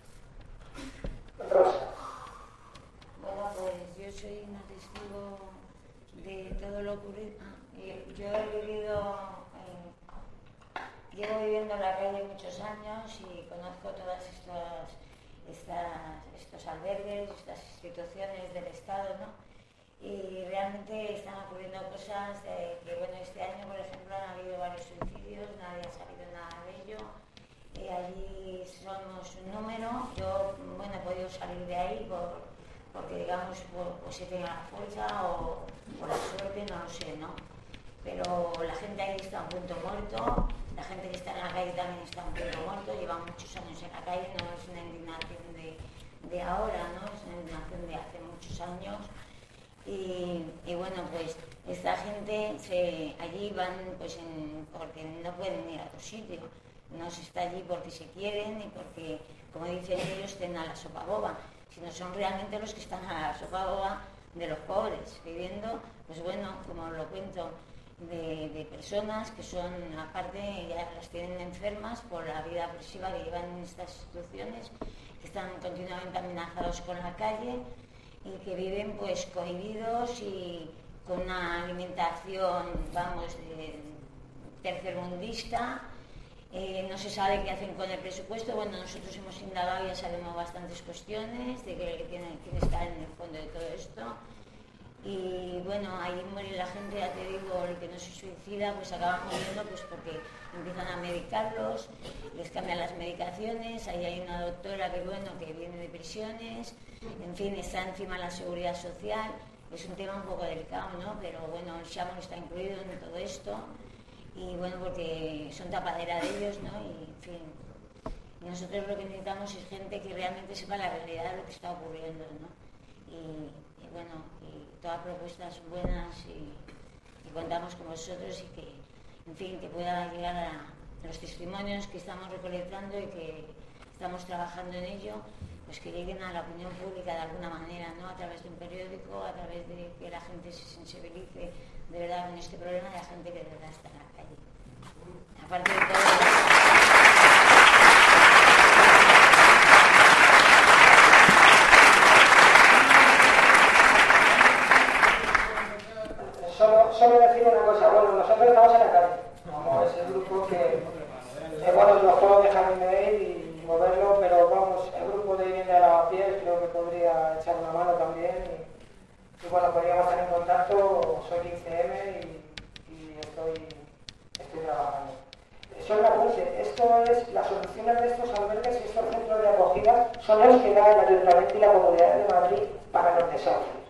Rosa. Bueno, pues yo soy una testigo de todo lo ocurrido. Yo he vivido, llevo viviendo en la calle muchos años y conozco todas estos albergues, estas instituciones del Estado, ¿no? Y realmente están ocurriendo cosas que, bueno, este año, por ejemplo, han habido varios suicidios, nadie ha sabido nada de ello. Allí somos un número, yo, bueno, he podido salir de ahí porque, digamos, pues he tenido la fuerza o la suerte, no lo sé, ¿no? Pero la gente ahí está a un punto muerto, La gente que está en la calle también está un poco muerto, lleva muchos años en la calle, no es una indignación de ahora, ¿no? Es una indignación de hace muchos años. Y bueno, pues esta gente allí van pues porque no pueden ir a otro sitio, no se está allí porque se quieren ni porque, como dicen ellos, estén a la sopa boba, sino son realmente los que están a la sopa boba de los pobres, viviendo, pues bueno, como lo cuento, de personas que son, aparte, ya las tienen enfermas por la vida opresiva que llevan en estas instituciones, que están continuamente amenazados con la calle y que viven pues cohibidos y con una alimentación, vamos, tercermundista. No se sabe qué hacen con el presupuesto. Bueno, nosotros hemos indagado y ya sabemos bastantes cuestiones de quién está en el fondo de todo esto. Y bueno, ahí muere la gente, ya te digo, el que no se suicida, pues acaban muriendo pues porque empiezan a medicarlos, les cambian las medicaciones. Ahí hay una doctora que viene de prisiones, en fin, está encima la seguridad social. Es un tema un poco delicado, ¿no? Pero bueno, el Shamon está incluido en todo esto. Y bueno, porque son tapadera de ellos, ¿no? Y en fin, nosotros lo que necesitamos es gente que realmente sepa la realidad de lo que está ocurriendo, ¿no? Y bueno, y todas propuestas buenas y contamos con vosotros y que, en fin, que pueda llegar a los testimonios que estamos recolectando y que estamos trabajando en ello, pues que lleguen a la opinión pública de alguna manera, ¿no? A través de un periódico, a través de que la gente se sensibilice de verdad con este problema de la gente que de verdad está en la calle. Aparte de todo... Solo decir una cosa, bueno, nosotros estamos en la calle, como es el grupo que, bueno, los puedo dejar mi mail y moverlo, pero vamos, el grupo de Vivienda de Lavapiés creo que podría echar una mano también y bueno, podríamos estar en contacto, soy 15M y estoy trabajando. Solo un apunte, esto es, las soluciones de estos albergues y estos centros de acogida son los que da el Ayuntamiento y la Comunidad de Madrid para los desahucios.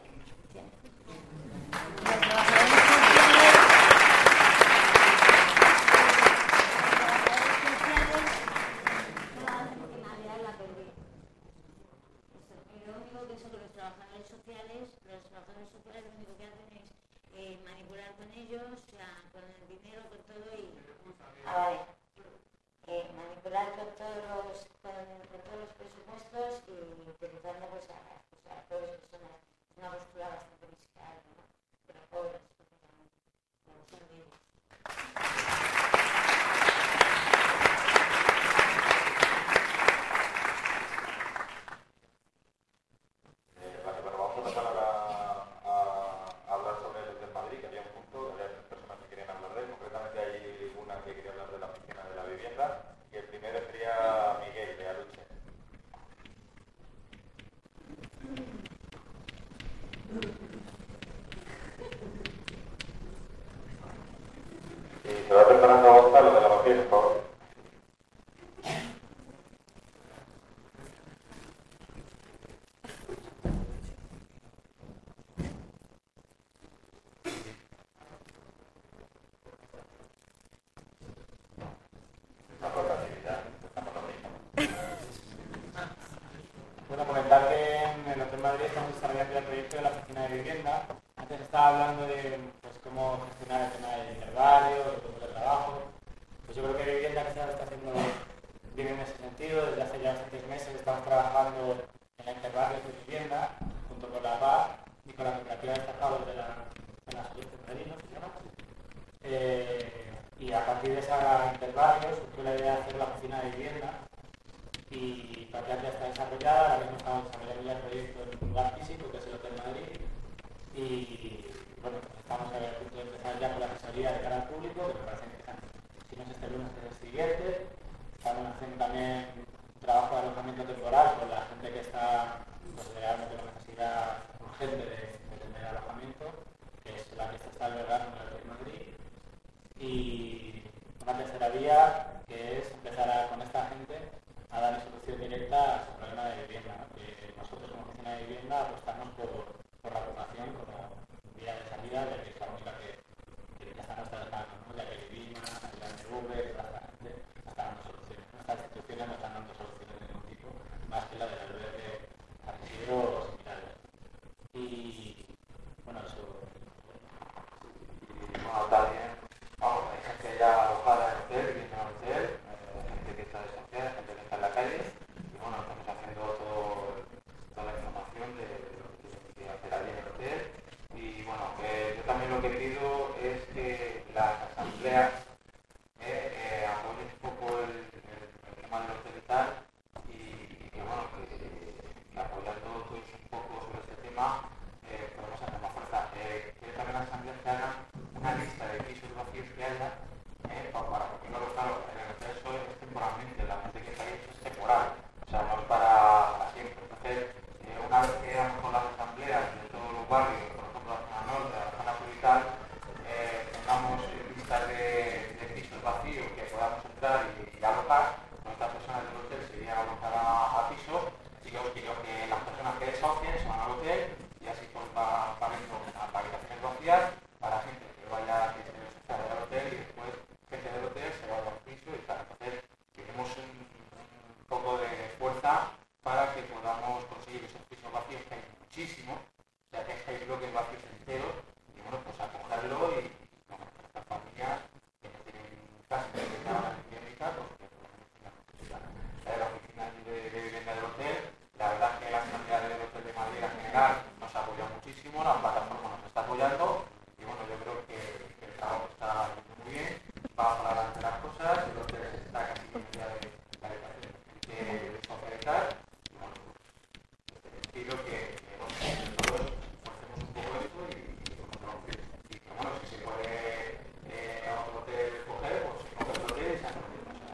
Los trabajadores sociales lo único que hacen es manipular con ellos, o sea, con el dinero, con todo y... manipular con todos los presupuestos y utilizando pues a todas las personas. Es una postura bastante miserable, ¿no? De los pobres, como son ellos. Se va preparando Gonzalo de Lavapiés, por favor. Bueno, comentar que en el Hotel Madrid estamos desarrollando el proyecto de la oficina de vivienda. Antes estaba hablando de pues, cómo gestionar el tema del intervario, de grupos de trabajo. Pues yo creo que Vivienda que se está haciendo bien en ese sentido. Desde hace ya 6 meses estamos trabajando en la interbarrios de vivienda, junto con la PAC y con la cooperativa de estafados de la Salud de Madrid, ¿no? Se llama. Y a partir de esa interbarrio surgió la idea de hacer la oficina de vivienda. Y la plan ya está desarrollada, ahora mismo estamos desarrollando ya el proyecto en un lugar físico, que es el Hotel Madrid. Y bueno, estamos a punto de empezar ya con la asesoría de cara al público, que me parece que si no es este lunes es el siguiente. Estamos haciendo también un trabajo de alojamiento temporal con la gente que está pues, realmente con necesidad urgente de tener alojamiento, que es la que se está albergando en el Hotel Madrid. Y una tercera vía, que es empezar con esta gente a dar solución directa a su problema de vivienda, ¿no? Que nosotros como oficina de vivienda apostamos por la ocupación como vía de salida, ya que es la única que está a nuestras manos, ¿no? Ya que Vivima, la NV, también lo que pido es que las asambleas apoyen un poco el tema del hotel y tal, y que bueno, que apoyando todos un poco sobre este tema podemos hacer más fuerza. Quiero también las asambleas que hagan una lista de pisos vacíos que haya, porque no lo claro, en el hotel eso es temporalmente, la gente que está ahí es temporal, o sea, no es para siempre. Entonces, una vez que hagamos con las asambleas de todos los barrios, por ejemplo, la zona norte, la zona sur y tal, tengamos listas de pisos vacíos que podamos entrar y alojar. Nuestras personas del hotel se irían a alojar a pisos y que las personas que desocien se van al hotel y así pues van a habitaciones vacías para gente que vaya, que se vaya al hotel y después gente del hotel se va a los pisos y tal. Entonces, queremos un poco de fuerza para que podamos conseguir esos pisos vacíos, que hay muchísimos, o sea que hay bloques vacíos enteros, y bueno, pues acogerlo y con estas familias que no tienen casa ni nada ni higiénica, pues que por lo menos tengan necesidad. La oficina de vivienda del hotel, la verdad es que la Asamblea del Hotel de Madrid en general nos apoya muchísimo, la plataforma nos está apoyando, y bueno, yo creo que el trabajo está muy bien, va para adelante las cosas, el hotel está casi en día de la habitación que socializar. Pido que todos forcemos un poco esto y que bueno, si se puede a otro hotel coger, pues se coge otro hotel y se hace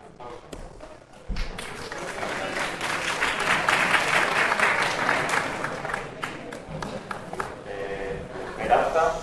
Esperanza.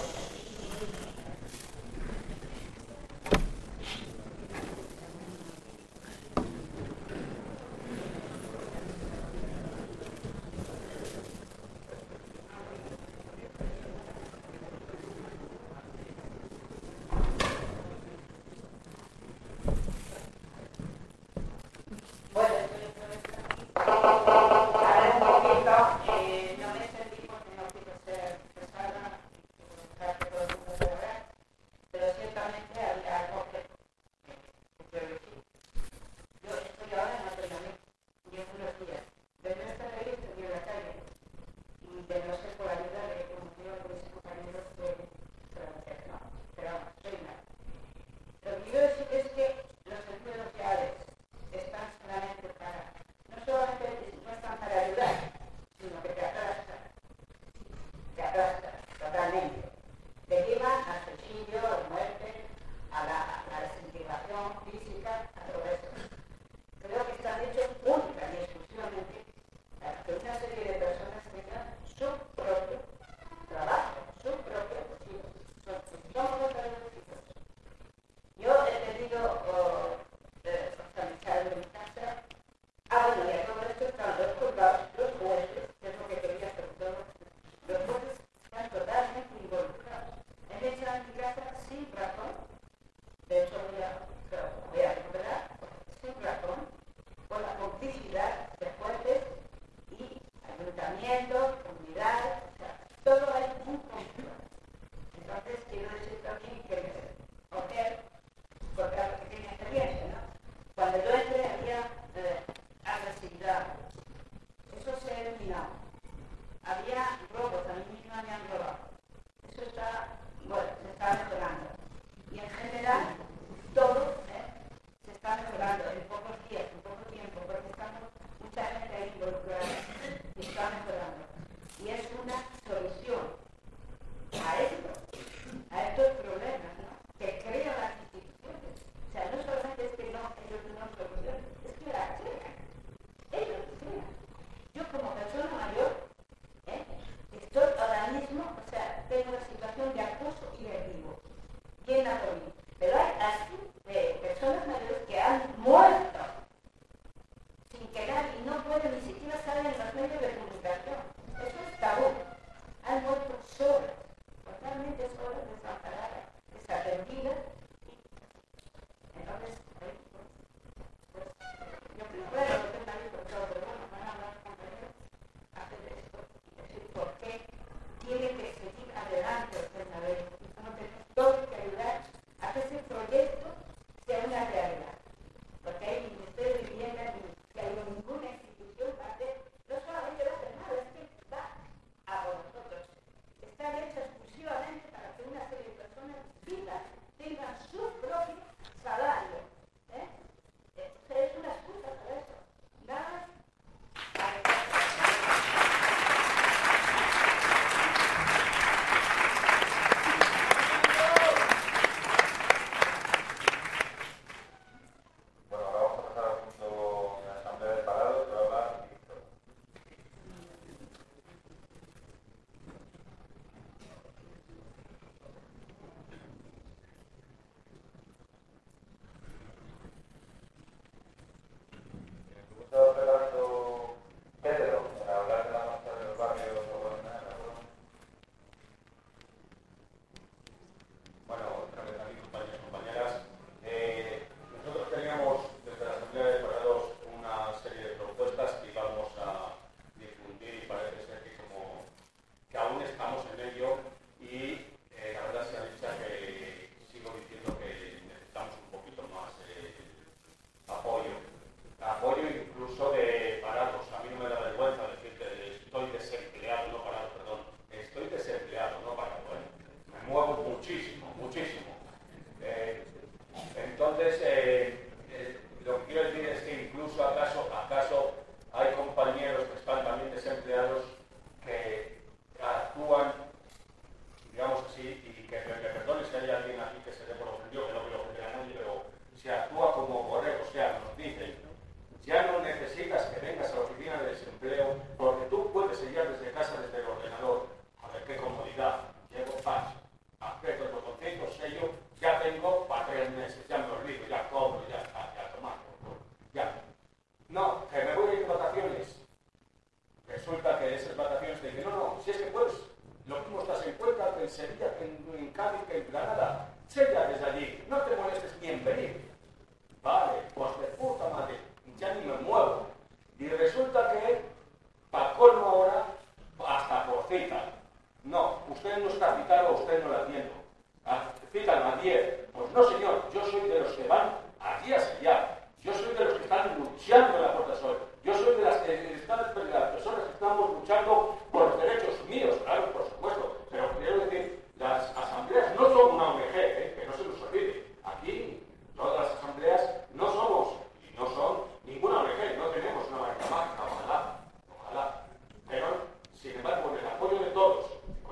Están hechas exclusivamente para que una y que me perdone si hay alguien aquí que se dé por ofendido, que no quiero ofender a nadie, pero se actúa como correo, o sea, nos dicen, ya no necesitas que vengas a la oficina de desempleo porque tú puedes sellar desde casa, desde el ordenador. A ver, qué comodidad. Llevo fax, aprieto el botoncito, sello, ya tengo para 3 meses, ya me olvido, ya cobro, ya está, ya tomado, ya. No, que me voy a ir de vacaciones. Resulta que esas vacaciones te dicen, no, si es que puedes, lo mismo estás en Cuenca, que en Sevilla, que en Cádiz, que en Granada, sella desde allí, no te molestes ni en venir. Vale, pues de puta madre, ya ni me muevo. Y resulta que, para colmo ahora, hasta por cita. No, usted no está citado, usted no la atiendo. Citan a 10. Pues no, señor, yo soy de los que van aquí a sellar. Yo soy de los que están luchando en la Puerta del Sol. Yo soy de las personas que estamos luchando por los derechos míos, claro, por supuesto. Pero quiero decir, las asambleas no son una ONG, que no se nos olvide. Aquí, todas las asambleas no somos y no son ninguna ONG, no tenemos una marca mágica, ojalá. Pero, sin embargo, con el apoyo de todos,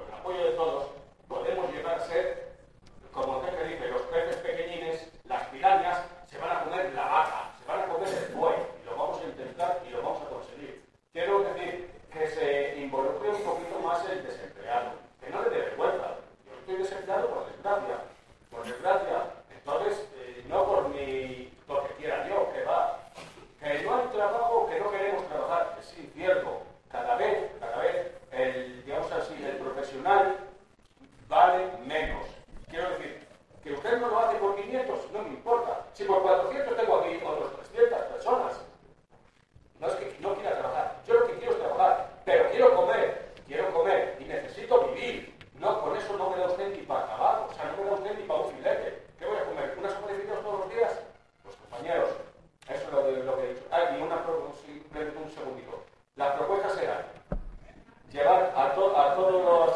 podemos llegar a ser, como el jefe dice, los peces pequeñines, las pirañas, se van a comer la vaca, se van a comer el buey, y lo vamos a intentar y lo vamos a conseguir. Quiero decir que se involucre un poquito más el desempleado, que no le dé vergüenza. Yo estoy desempleado por desgracia. Entonces, no por lo que quiera yo, que va. Que no hay trabajo, que no queremos trabajar, es incierto. Cada vez, digamos así, el profesional vale menos. Quiero decir, que usted no lo hace por 500, no me importa. Si por 400 tengo aquí otros 300 personas. No es que no quiera trabajar, yo lo que quiero es trabajar, pero quiero comer y necesito vivir. No, con eso no me da usted ni para acabar, o sea, no me da usted ni para un filete. ¿Qué voy a comer? ¿Una sopa de fideos todos los días? Pues compañeros, eso es lo que he dicho. Simplemente un segundito. Las propuestas eran llevar a todos los...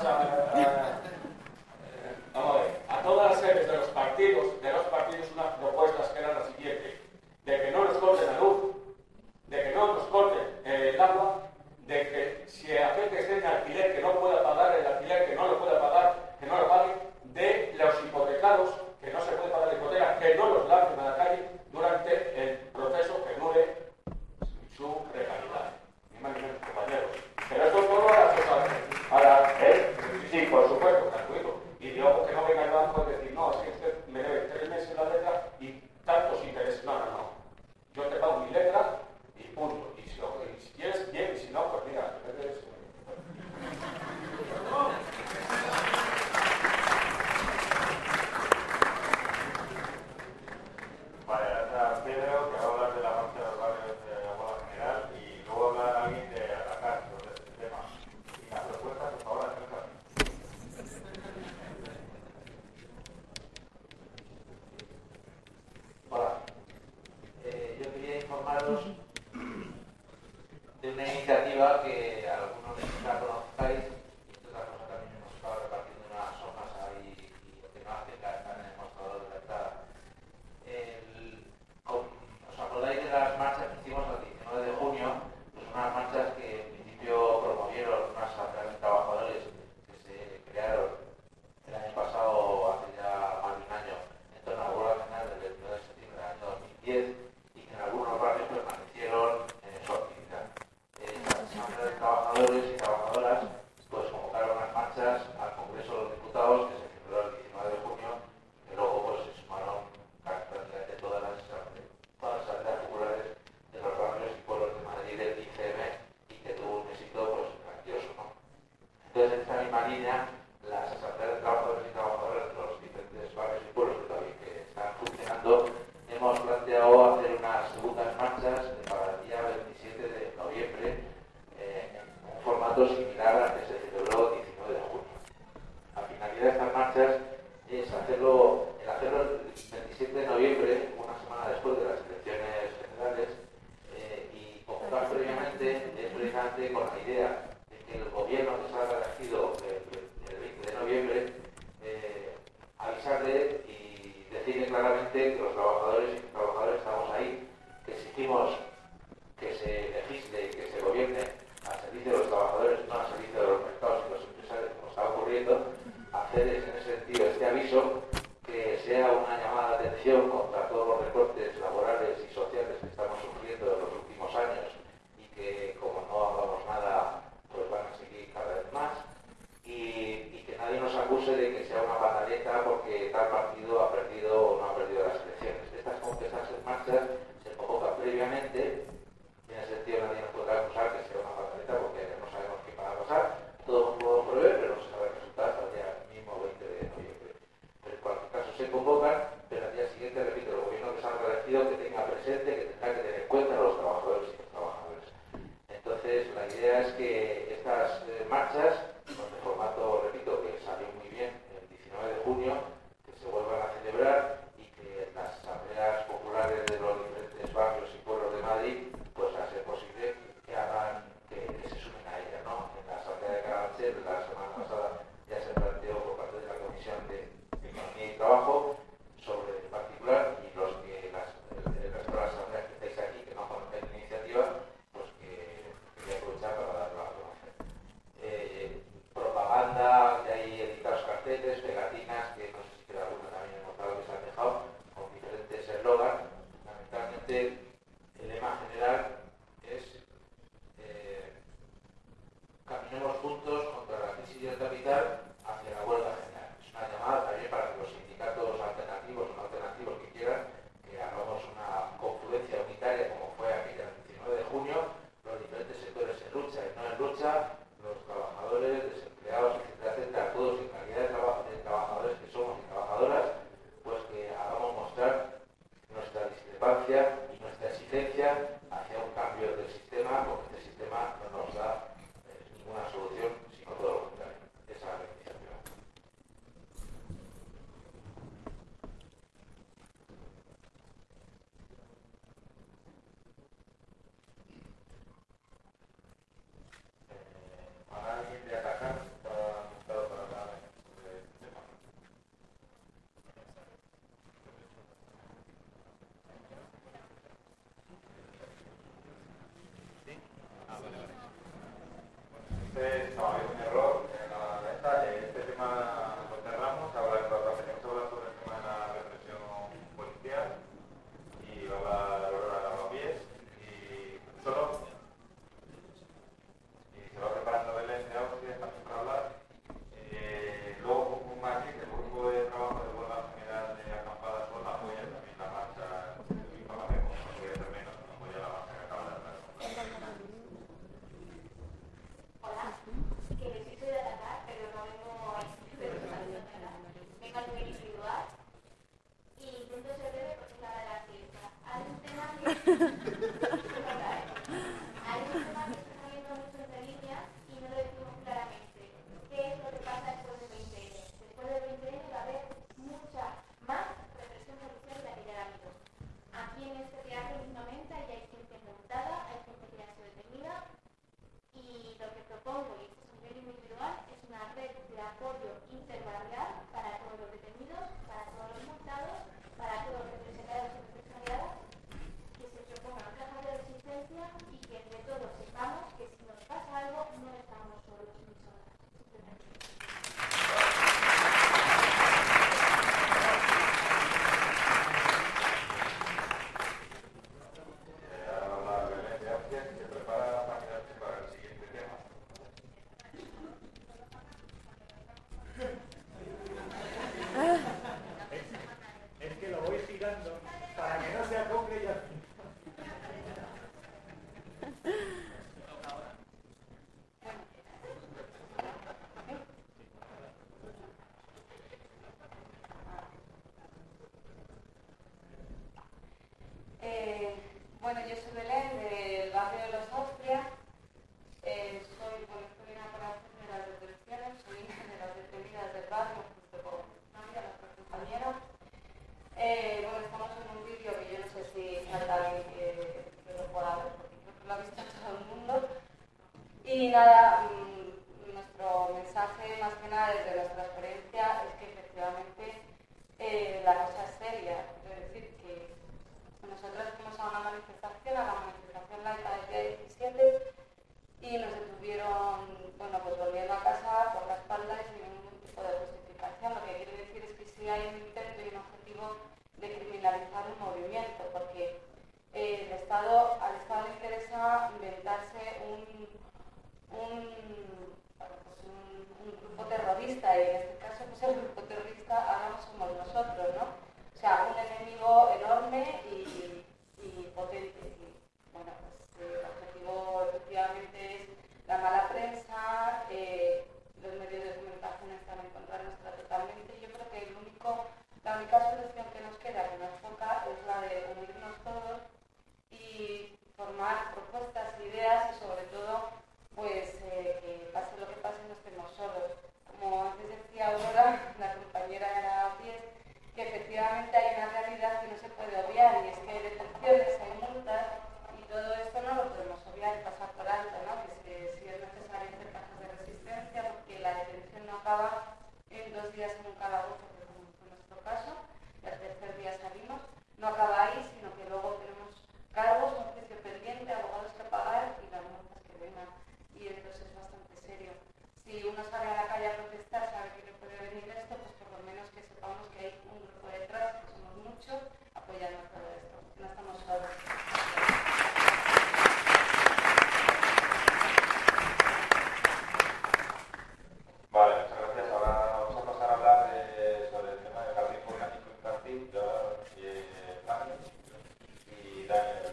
vamos a ver, a todas las sedes de los partidos unas propuestas que eran las siguientes: de que no nos corten la luz, de que no nos corten el agua, de que si a gente esté en alquiler que no pueda pagar el alquiler, que no lo pueda pagar, que no lo pague, de los hipotecados, que no se puede pagar la hipoteca, que no los lancen a la calle durante el proceso que dure su legalidad. Imagínense, compañeros. Pero esto es todo ahora, sí, por supuesto, gratuito. Y luego que no venga el banco y decir, no, es que usted me debe 3 meses la letra y tantos intereses. No. Yo te pago mi letra y punto. Y si quieres, bien, y si no, pues mira, Vale, ahora Pedro, que va a hablar de la marcha de los barrios de la bola general y luego hablar alguien de atacar sobre este tema. Y las propuestas, por favor, acerca. Hola. Yo quería informaros de una iniciativa que algunos ya conozcáis, y entre otras cosas también hemos estado repartiendo unas hojas ahí y que no hace que están en el mostrador de la entrada. ¿Os acordáis de las marchas que hicimos el 19 de junio? Pues unas marchas que en principio promovieron unas asambleas de trabajadores que se crearon el año pasado, hace ya más de un año, en torno a la huelga general del 29 de septiembre del año 2010, y que en algunos barrios permanecieron en su actividad. Las asambleas de trabajadores y trabajadoras pues convocaron unas marchas al Congreso de los Diputados, que se celebró el 19 de junio, que luego pues se sumaron prácticamente todas las asambleas populares de los barrios y pueblos de Madrid del ICM, y que tuvo un éxito pues grandioso, ¿no? Entonces, en esta misma línea, las asambleas de trabajadores y trabajadoras de los diferentes barrios y pueblos que están funcionando, hemos planteado hacer unas segundas marchas para el día 27 de noviembre en un formato similar al que se celebró el 19 de junio. La finalidad de estas marchas es hacerlo el 27 de noviembre, una semana después de las elecciones generales, y convocar previamente, precisamente con la idea de que el gobierno que salga elegido el 20 de noviembre, avisarle y decirle claramente que los trabajadores y trabajadoras estamos ahí, que exigimos que se legisle y que se gobierne al servicio de los trabajadores, no al servicio de los mercados y los empresarios, como está ocurriendo, hacer en ese sentido este aviso que sea una llamada de atención contra todos los recortes laborales y sociales que estamos sufriendo en los últimos años y que, como no hagamos nada, pues van a seguir cada vez más, y que nadie nos acuse de que sea una pataleta porque tal partido ha perdido o no ha perdido las elecciones. Estas marchas se convocan previamente, y en ese sentido nadie nos podrá acusar que sea una pataleta porque no sabemos qué va a pasar. Todos podemos prever, pero no se sabe el resultado hasta el día mismo 20 de noviembre. Pero en cualquier caso se convocan, pero al día siguiente, repito, el gobierno que salga elegido que tenga presente, que tendrá que tener en cuenta a los trabajadores y los trabajadores. Entonces, la idea es que estas marchas, con el formato, repito, que salió muy bien el 19 de junio, que se vuelvan a celebrar y que las asambleas populares de los diferentes barrios y pueblos de Madrid, pues a ser posible que hagan, que se sumen a ella, ¿no? En la asamblea de Carabanchel, la semana pasada ya se planteó por parte de la Comisión de Economía y Trabajo sobre el particular, y los que el resto de las asambleas que estáis aquí, que no conocéis la iniciativa, pues que quería aprovechar para darlo a conocer. Propaganda, de ahí editados carteles, pegatinas, que no sé si queda alguna también hemos dado que se han dejado, con diferentes eslogans. Fundamentalmente, el lema general es caminemos juntos contra la crisis del capital hacia la huelga general. Es una llamada también para que los sindicatos alternativos o no alternativos que quieran, que hagamos una confluencia unitaria como fue aquella el 19 de junio, los diferentes sectores en lucha y no en lucha, los trabajadores, desempleados, etcétera, etcétera, todos en calidad de trabajadores que somos y trabajadoras, pues que hagamos mostrar nuestra discrepancia y nuestra exigencia hacia un cambio del sistema, porque este sistema no nos da ninguna solución, sino todo lo contrario. Esa es la iniciativa. ¿Para alguien de atacar está buscado para hablar sobre este tema? ¿Sí? Ah, vale, vale. No, hay un error en la mesa. Este tema lo cerramos. Ahora venimos a hablar sobre el tema de la represión policial y va a hablar Aurora Lavapiés y solo. Y se va preparando Belén de Austria también para hablar. Luego, un Madrid, el grupo de trabajo de huelga general de Acampada Sol apoya también la marcha y Parlamento, no voy a hacer menos, apoya la marcha que acaba de hablar. Hola, que sí soy de atacar, pero no vengo a vengo a nivel individual y intento ser breve porque es la hora de la fiesta. Hay un tema que está saliendo mucho entre líneas y no lo decimos claramente. ¿Qué es lo que pasa después del 20N? Después del 20N va a haber mucha más represión policial de aquel ámbito. Aquí en este teatro mismamente ya hay gente multada, hay gente que ya ha sido detenida. Y lo que propongo, y esto es a nivel individual, es una red de apoyo interbarrial para todos los detenidos, para todos los multados, para todos los representados y represaliadas, que se propongan cajas de resistencia y que entre todos sepamos que si nos pasa algo no estamos solos ni solas. Ahora Belén de Austria se prepara para quedarse para el siguiente tema. Es que lo voy girando para que no se acople y al final. Bueno, yo soy Belén del barrio de los Austria. Estoy en la colaboración de las detenciones, soy una de las detenidas del barrio junto con María, nuestra compañera. Bueno, estamos en un vídeo que yo no sé si falta alguien que lo pueda ver, porque creo que lo ha visto todo el mundo. Y nada, nuestro mensaje más que nada desde nuestra experiencia es que efectivamente la cosa es seria. Es decir, que nosotros fuimos a la manifestación laica del día 17 y nos detuvieron, bueno, pues volviendo a casa por la espalda y sin ningún tipo de justificación. Lo que quiere decir es que política hagamos somos nosotros, ¿no? O sea, un enemigo enorme y potente. Y, bueno, pues el objetivo efectivamente es la mala prensa, los medios de comunicación están en contra nuestra totalmente. Yo creo que la única solución que nos queda, que nos toca, es la de unirnos todos y formar propuestas, ideas y sobre todo, pues que pase lo que pase no estemos solos. Como antes decía Aurora, la compañera de la pies, que efectivamente hay una realidad que no se puede obviar y es que hay detenciones, hay multas y todo esto no lo podemos obviar y pasar por alto, ¿no? Que si es necesario hacer casos de resistencia porque la detención no acaba en 2 días en un calabozo, que como fue nuestro caso, y al tercer día salimos, no acaba ahí, sino que luego tenemos cargos, un juicio pendiente, abogados que pagar y las multas que vengan. Y entonces es bastante serio. Si uno sale a la calle a protestar, sabe que le puede venir esto, pues por lo menos que sepamos que hay un grupo detrás, que somos muchos, apoyando todo esto. No estamos solos. Vale, muchas gracias. Ahora vamos a pasar a hablar sobre el tema del jardín botánico infantil. Yo, Dani y Daniel.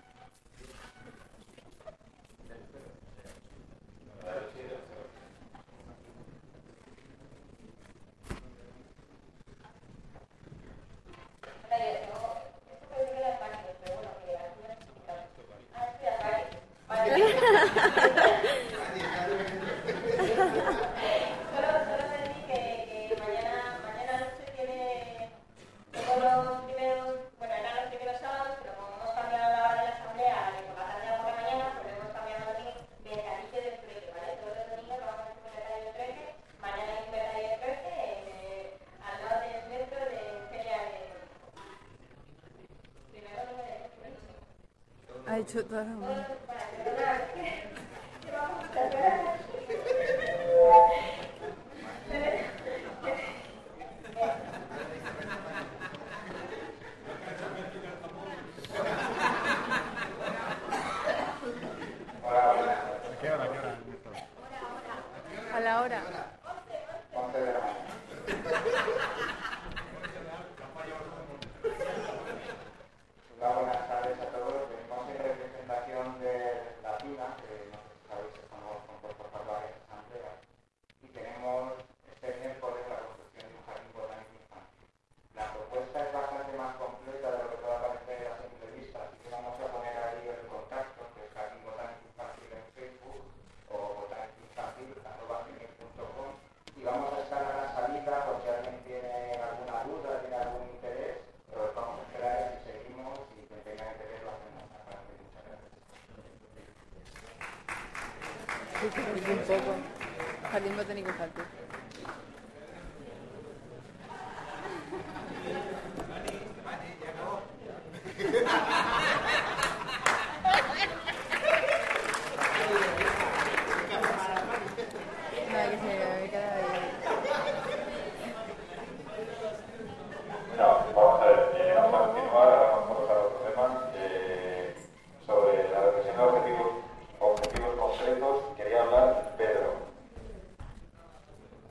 Ha hecho toda la mano. A la hora. Buenas tardes a todos. Venimos en representación de la TUNA, que no sé si sabéis, estamos compuestos por varias asambleas, y tenemos este miércoles la construcción de un jardín botánico infantil. La propuesta es bastante más completa de lo que pueda parecer a simple vista, así que vamos a poner ahí el contacto, que es Jardín Botánico Infantil en Facebook, o botánicoinfantil@gmail.com, y vamos a estar a la salida por si alguien tiene alguna duda, tiene algún interés, pero vamos a esperar y seguimos y quien tenga interés lo hacemos. Muchas gracias. Un poco. Jardín botánico infantil. Nada, que se me queda ahí. No, vamos a ver, vamos a continuar, ahora vamos a pasar a otro tema. Sobre la reflexión de objetivos concretos, quería hablar Pedro.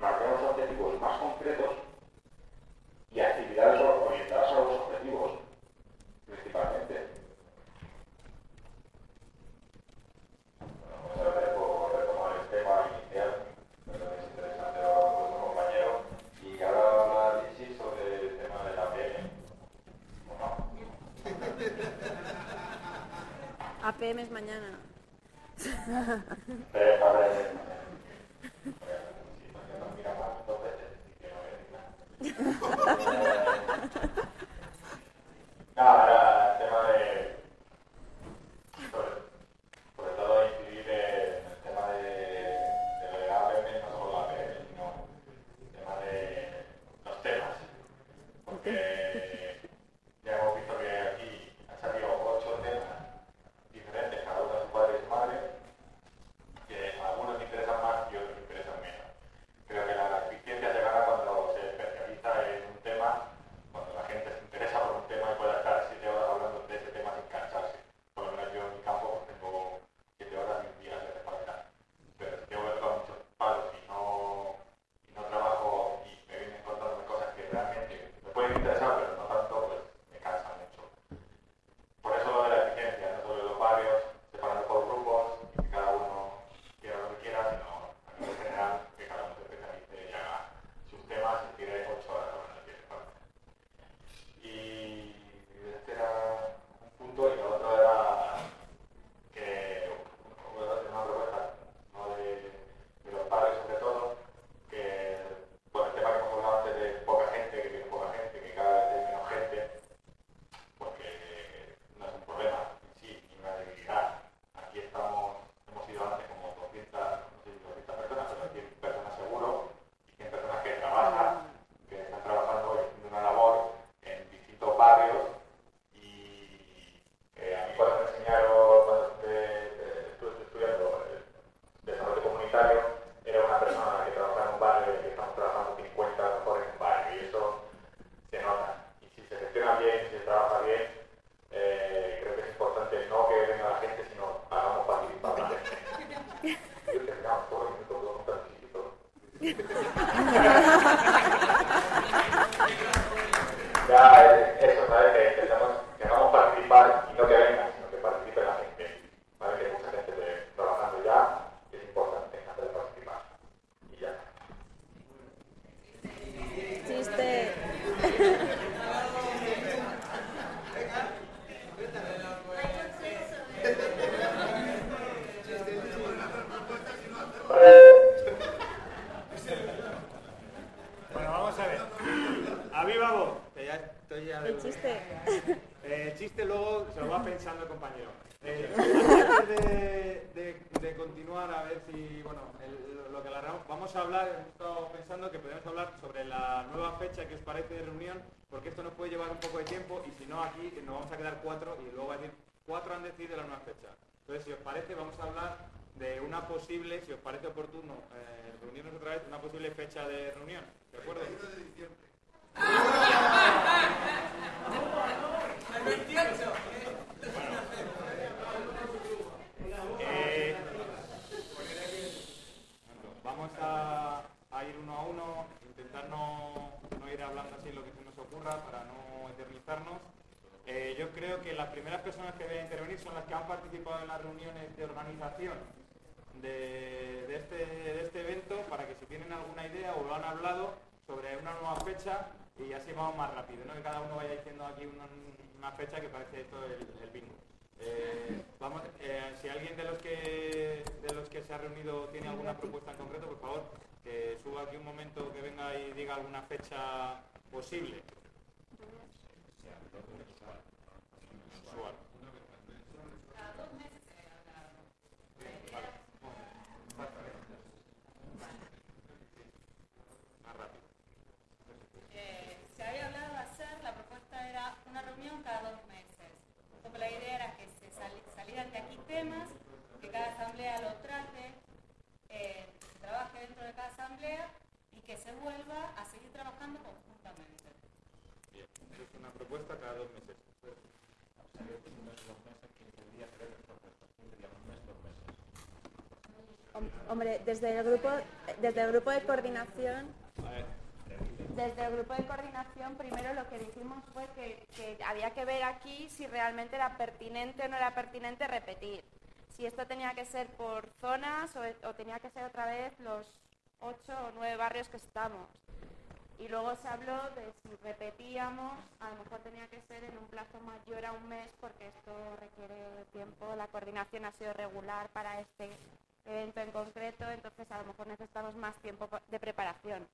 marquemos objetivos más concretos y actividades orientadas a los objetivos, principalmente. Vamos a ver por retomar el tema inicial, creo que es interesante lo que ha puesto compañero, y ahora habla Lichi sobre el tema de la PM. ¿O no? APM es mañana. A ver, nada, era el tema de sobre todo incidir en el tema de la APM, no solo la APM, sino el tema de los temas, porque ya hemos visto que aquí han salido 8 temas diferentes, cada uno de sus padres y madres, que a algunos interesan más y otros interesan menos. Creo que la eficiencia se gana cuando se especializa en un tema, cuando la gente se interesa por un tema y puede estar 7 horas hablando de ese tema sin cansarse. Por lo menos yo en mi campo pues, tengo 7 horas y un día de falta. Pero si tengo que tocar muchos palos y no trabajo y me vienen contándome cosas que realmente me pueden interesar, pero no tanto, pues me cansa mucho. Por eso lo de la eficiencia, no solo los barrios, separando por grupos, y que cada uno quiera lo que quiera, sino a nivel general, que cada uno se especialice y haga sus temas y tire 8 horas hablando de ese falta. Y este era un punto, y lo otro era que voy a hacer una propuesta, ¿no? de los padres sobre todo, que bueno, el tema que hemos hablado antes de poca gente, que viene poca gente, que cada vez hay menos gente, porque no es un problema en sí, ni una debilidad. Aquí hemos ido antes como 200, no sé si 200 personas, pero 100 personas seguro, y 100 personas que trabajan, que están trabajando y haciendo una labor en distintos barrios. Y a mí cuando me enseñaron, cuando estuve estudiando desarrollo comunitario, era una persona que trabajaba en un barrio y que estamos trabajando 50 mejor en un barrio, y eso se nota. Y si se gestiona bien, si se trabaja bien, creo que es importante no que venga la gente, sino hagamos participar a la gente. Yo que quedamos todos los minutos, todo tan chiquito. Ya, eso, ¿sabes? Que hagamos participar y no que vengan, sino que participe la gente. ¿Vale? Que hay mucha gente trabajando ya, y es importante hacer participar. Y ya. Chiste. Bueno, vamos a ver. A viva voz, que ya estoy ya... El chiste. El chiste luego se lo va pensando el compañero. Antes de continuar, a ver si, bueno, lo que vamos a hablar, hemos estado pensando que podemos hablar sobre la nueva fecha que os parece de reunión, porque esto nos puede llevar un poco de tiempo, y si no aquí nos vamos a quedar 4, y luego va a decir, 4 han decidido la nueva fecha. Entonces, si os parece, vamos a hablar de una posible, si os parece oportuno, reunirnos otra vez, una posible fecha de reunión, ¿de acuerdo? El 1 de diciembre. El 28. Vamos a ir uno a uno, intentar no ir hablando así lo que se nos ocurra para no eternizarnos. Yo creo que las primeras personas que deben intervenir son las que han participado en las reuniones de organización de este evento, para que si tienen alguna idea o lo han hablado sobre una nueva fecha, y así vamos más rápido, ¿no? Que cada uno vaya diciendo aquí una fecha que parece esto el bingo. Si alguien de los que se ha reunido tiene alguna propuesta en concreto, por favor, que suba aquí un momento, que venga y diga alguna fecha posible. Más rápido. Se había hablado de hacer, la propuesta era una reunión cada 2 meses. Porque la idea era que se salieran de aquí temas, que cada asamblea lo trate, trabaje dentro de cada asamblea y que se vuelva a seguir trabajando conjuntamente. Bien, es una propuesta cada 2 meses. Hombre, desde el grupo de coordinación... Desde el grupo de coordinación, primero lo que dijimos fue que había que ver aquí si realmente era pertinente o no era pertinente repetir. Si esto tenía que ser por zonas o tenía que ser otra vez los 8 o 9 barrios que estamos. Y luego se habló de si repetíamos, a lo mejor tenía que ser en un plazo mayor a un mes, porque esto requiere tiempo. La coordinación ha sido regular para este evento en concreto, entonces a lo mejor necesitamos más tiempo de preparación.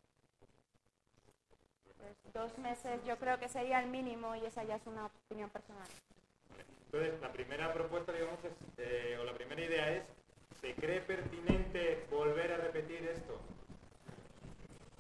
Pues 2 meses yo creo que sería el mínimo y esa ya es una opinión personal. Entonces, la primera propuesta, digamos, o la primera idea es, ¿se cree pertinente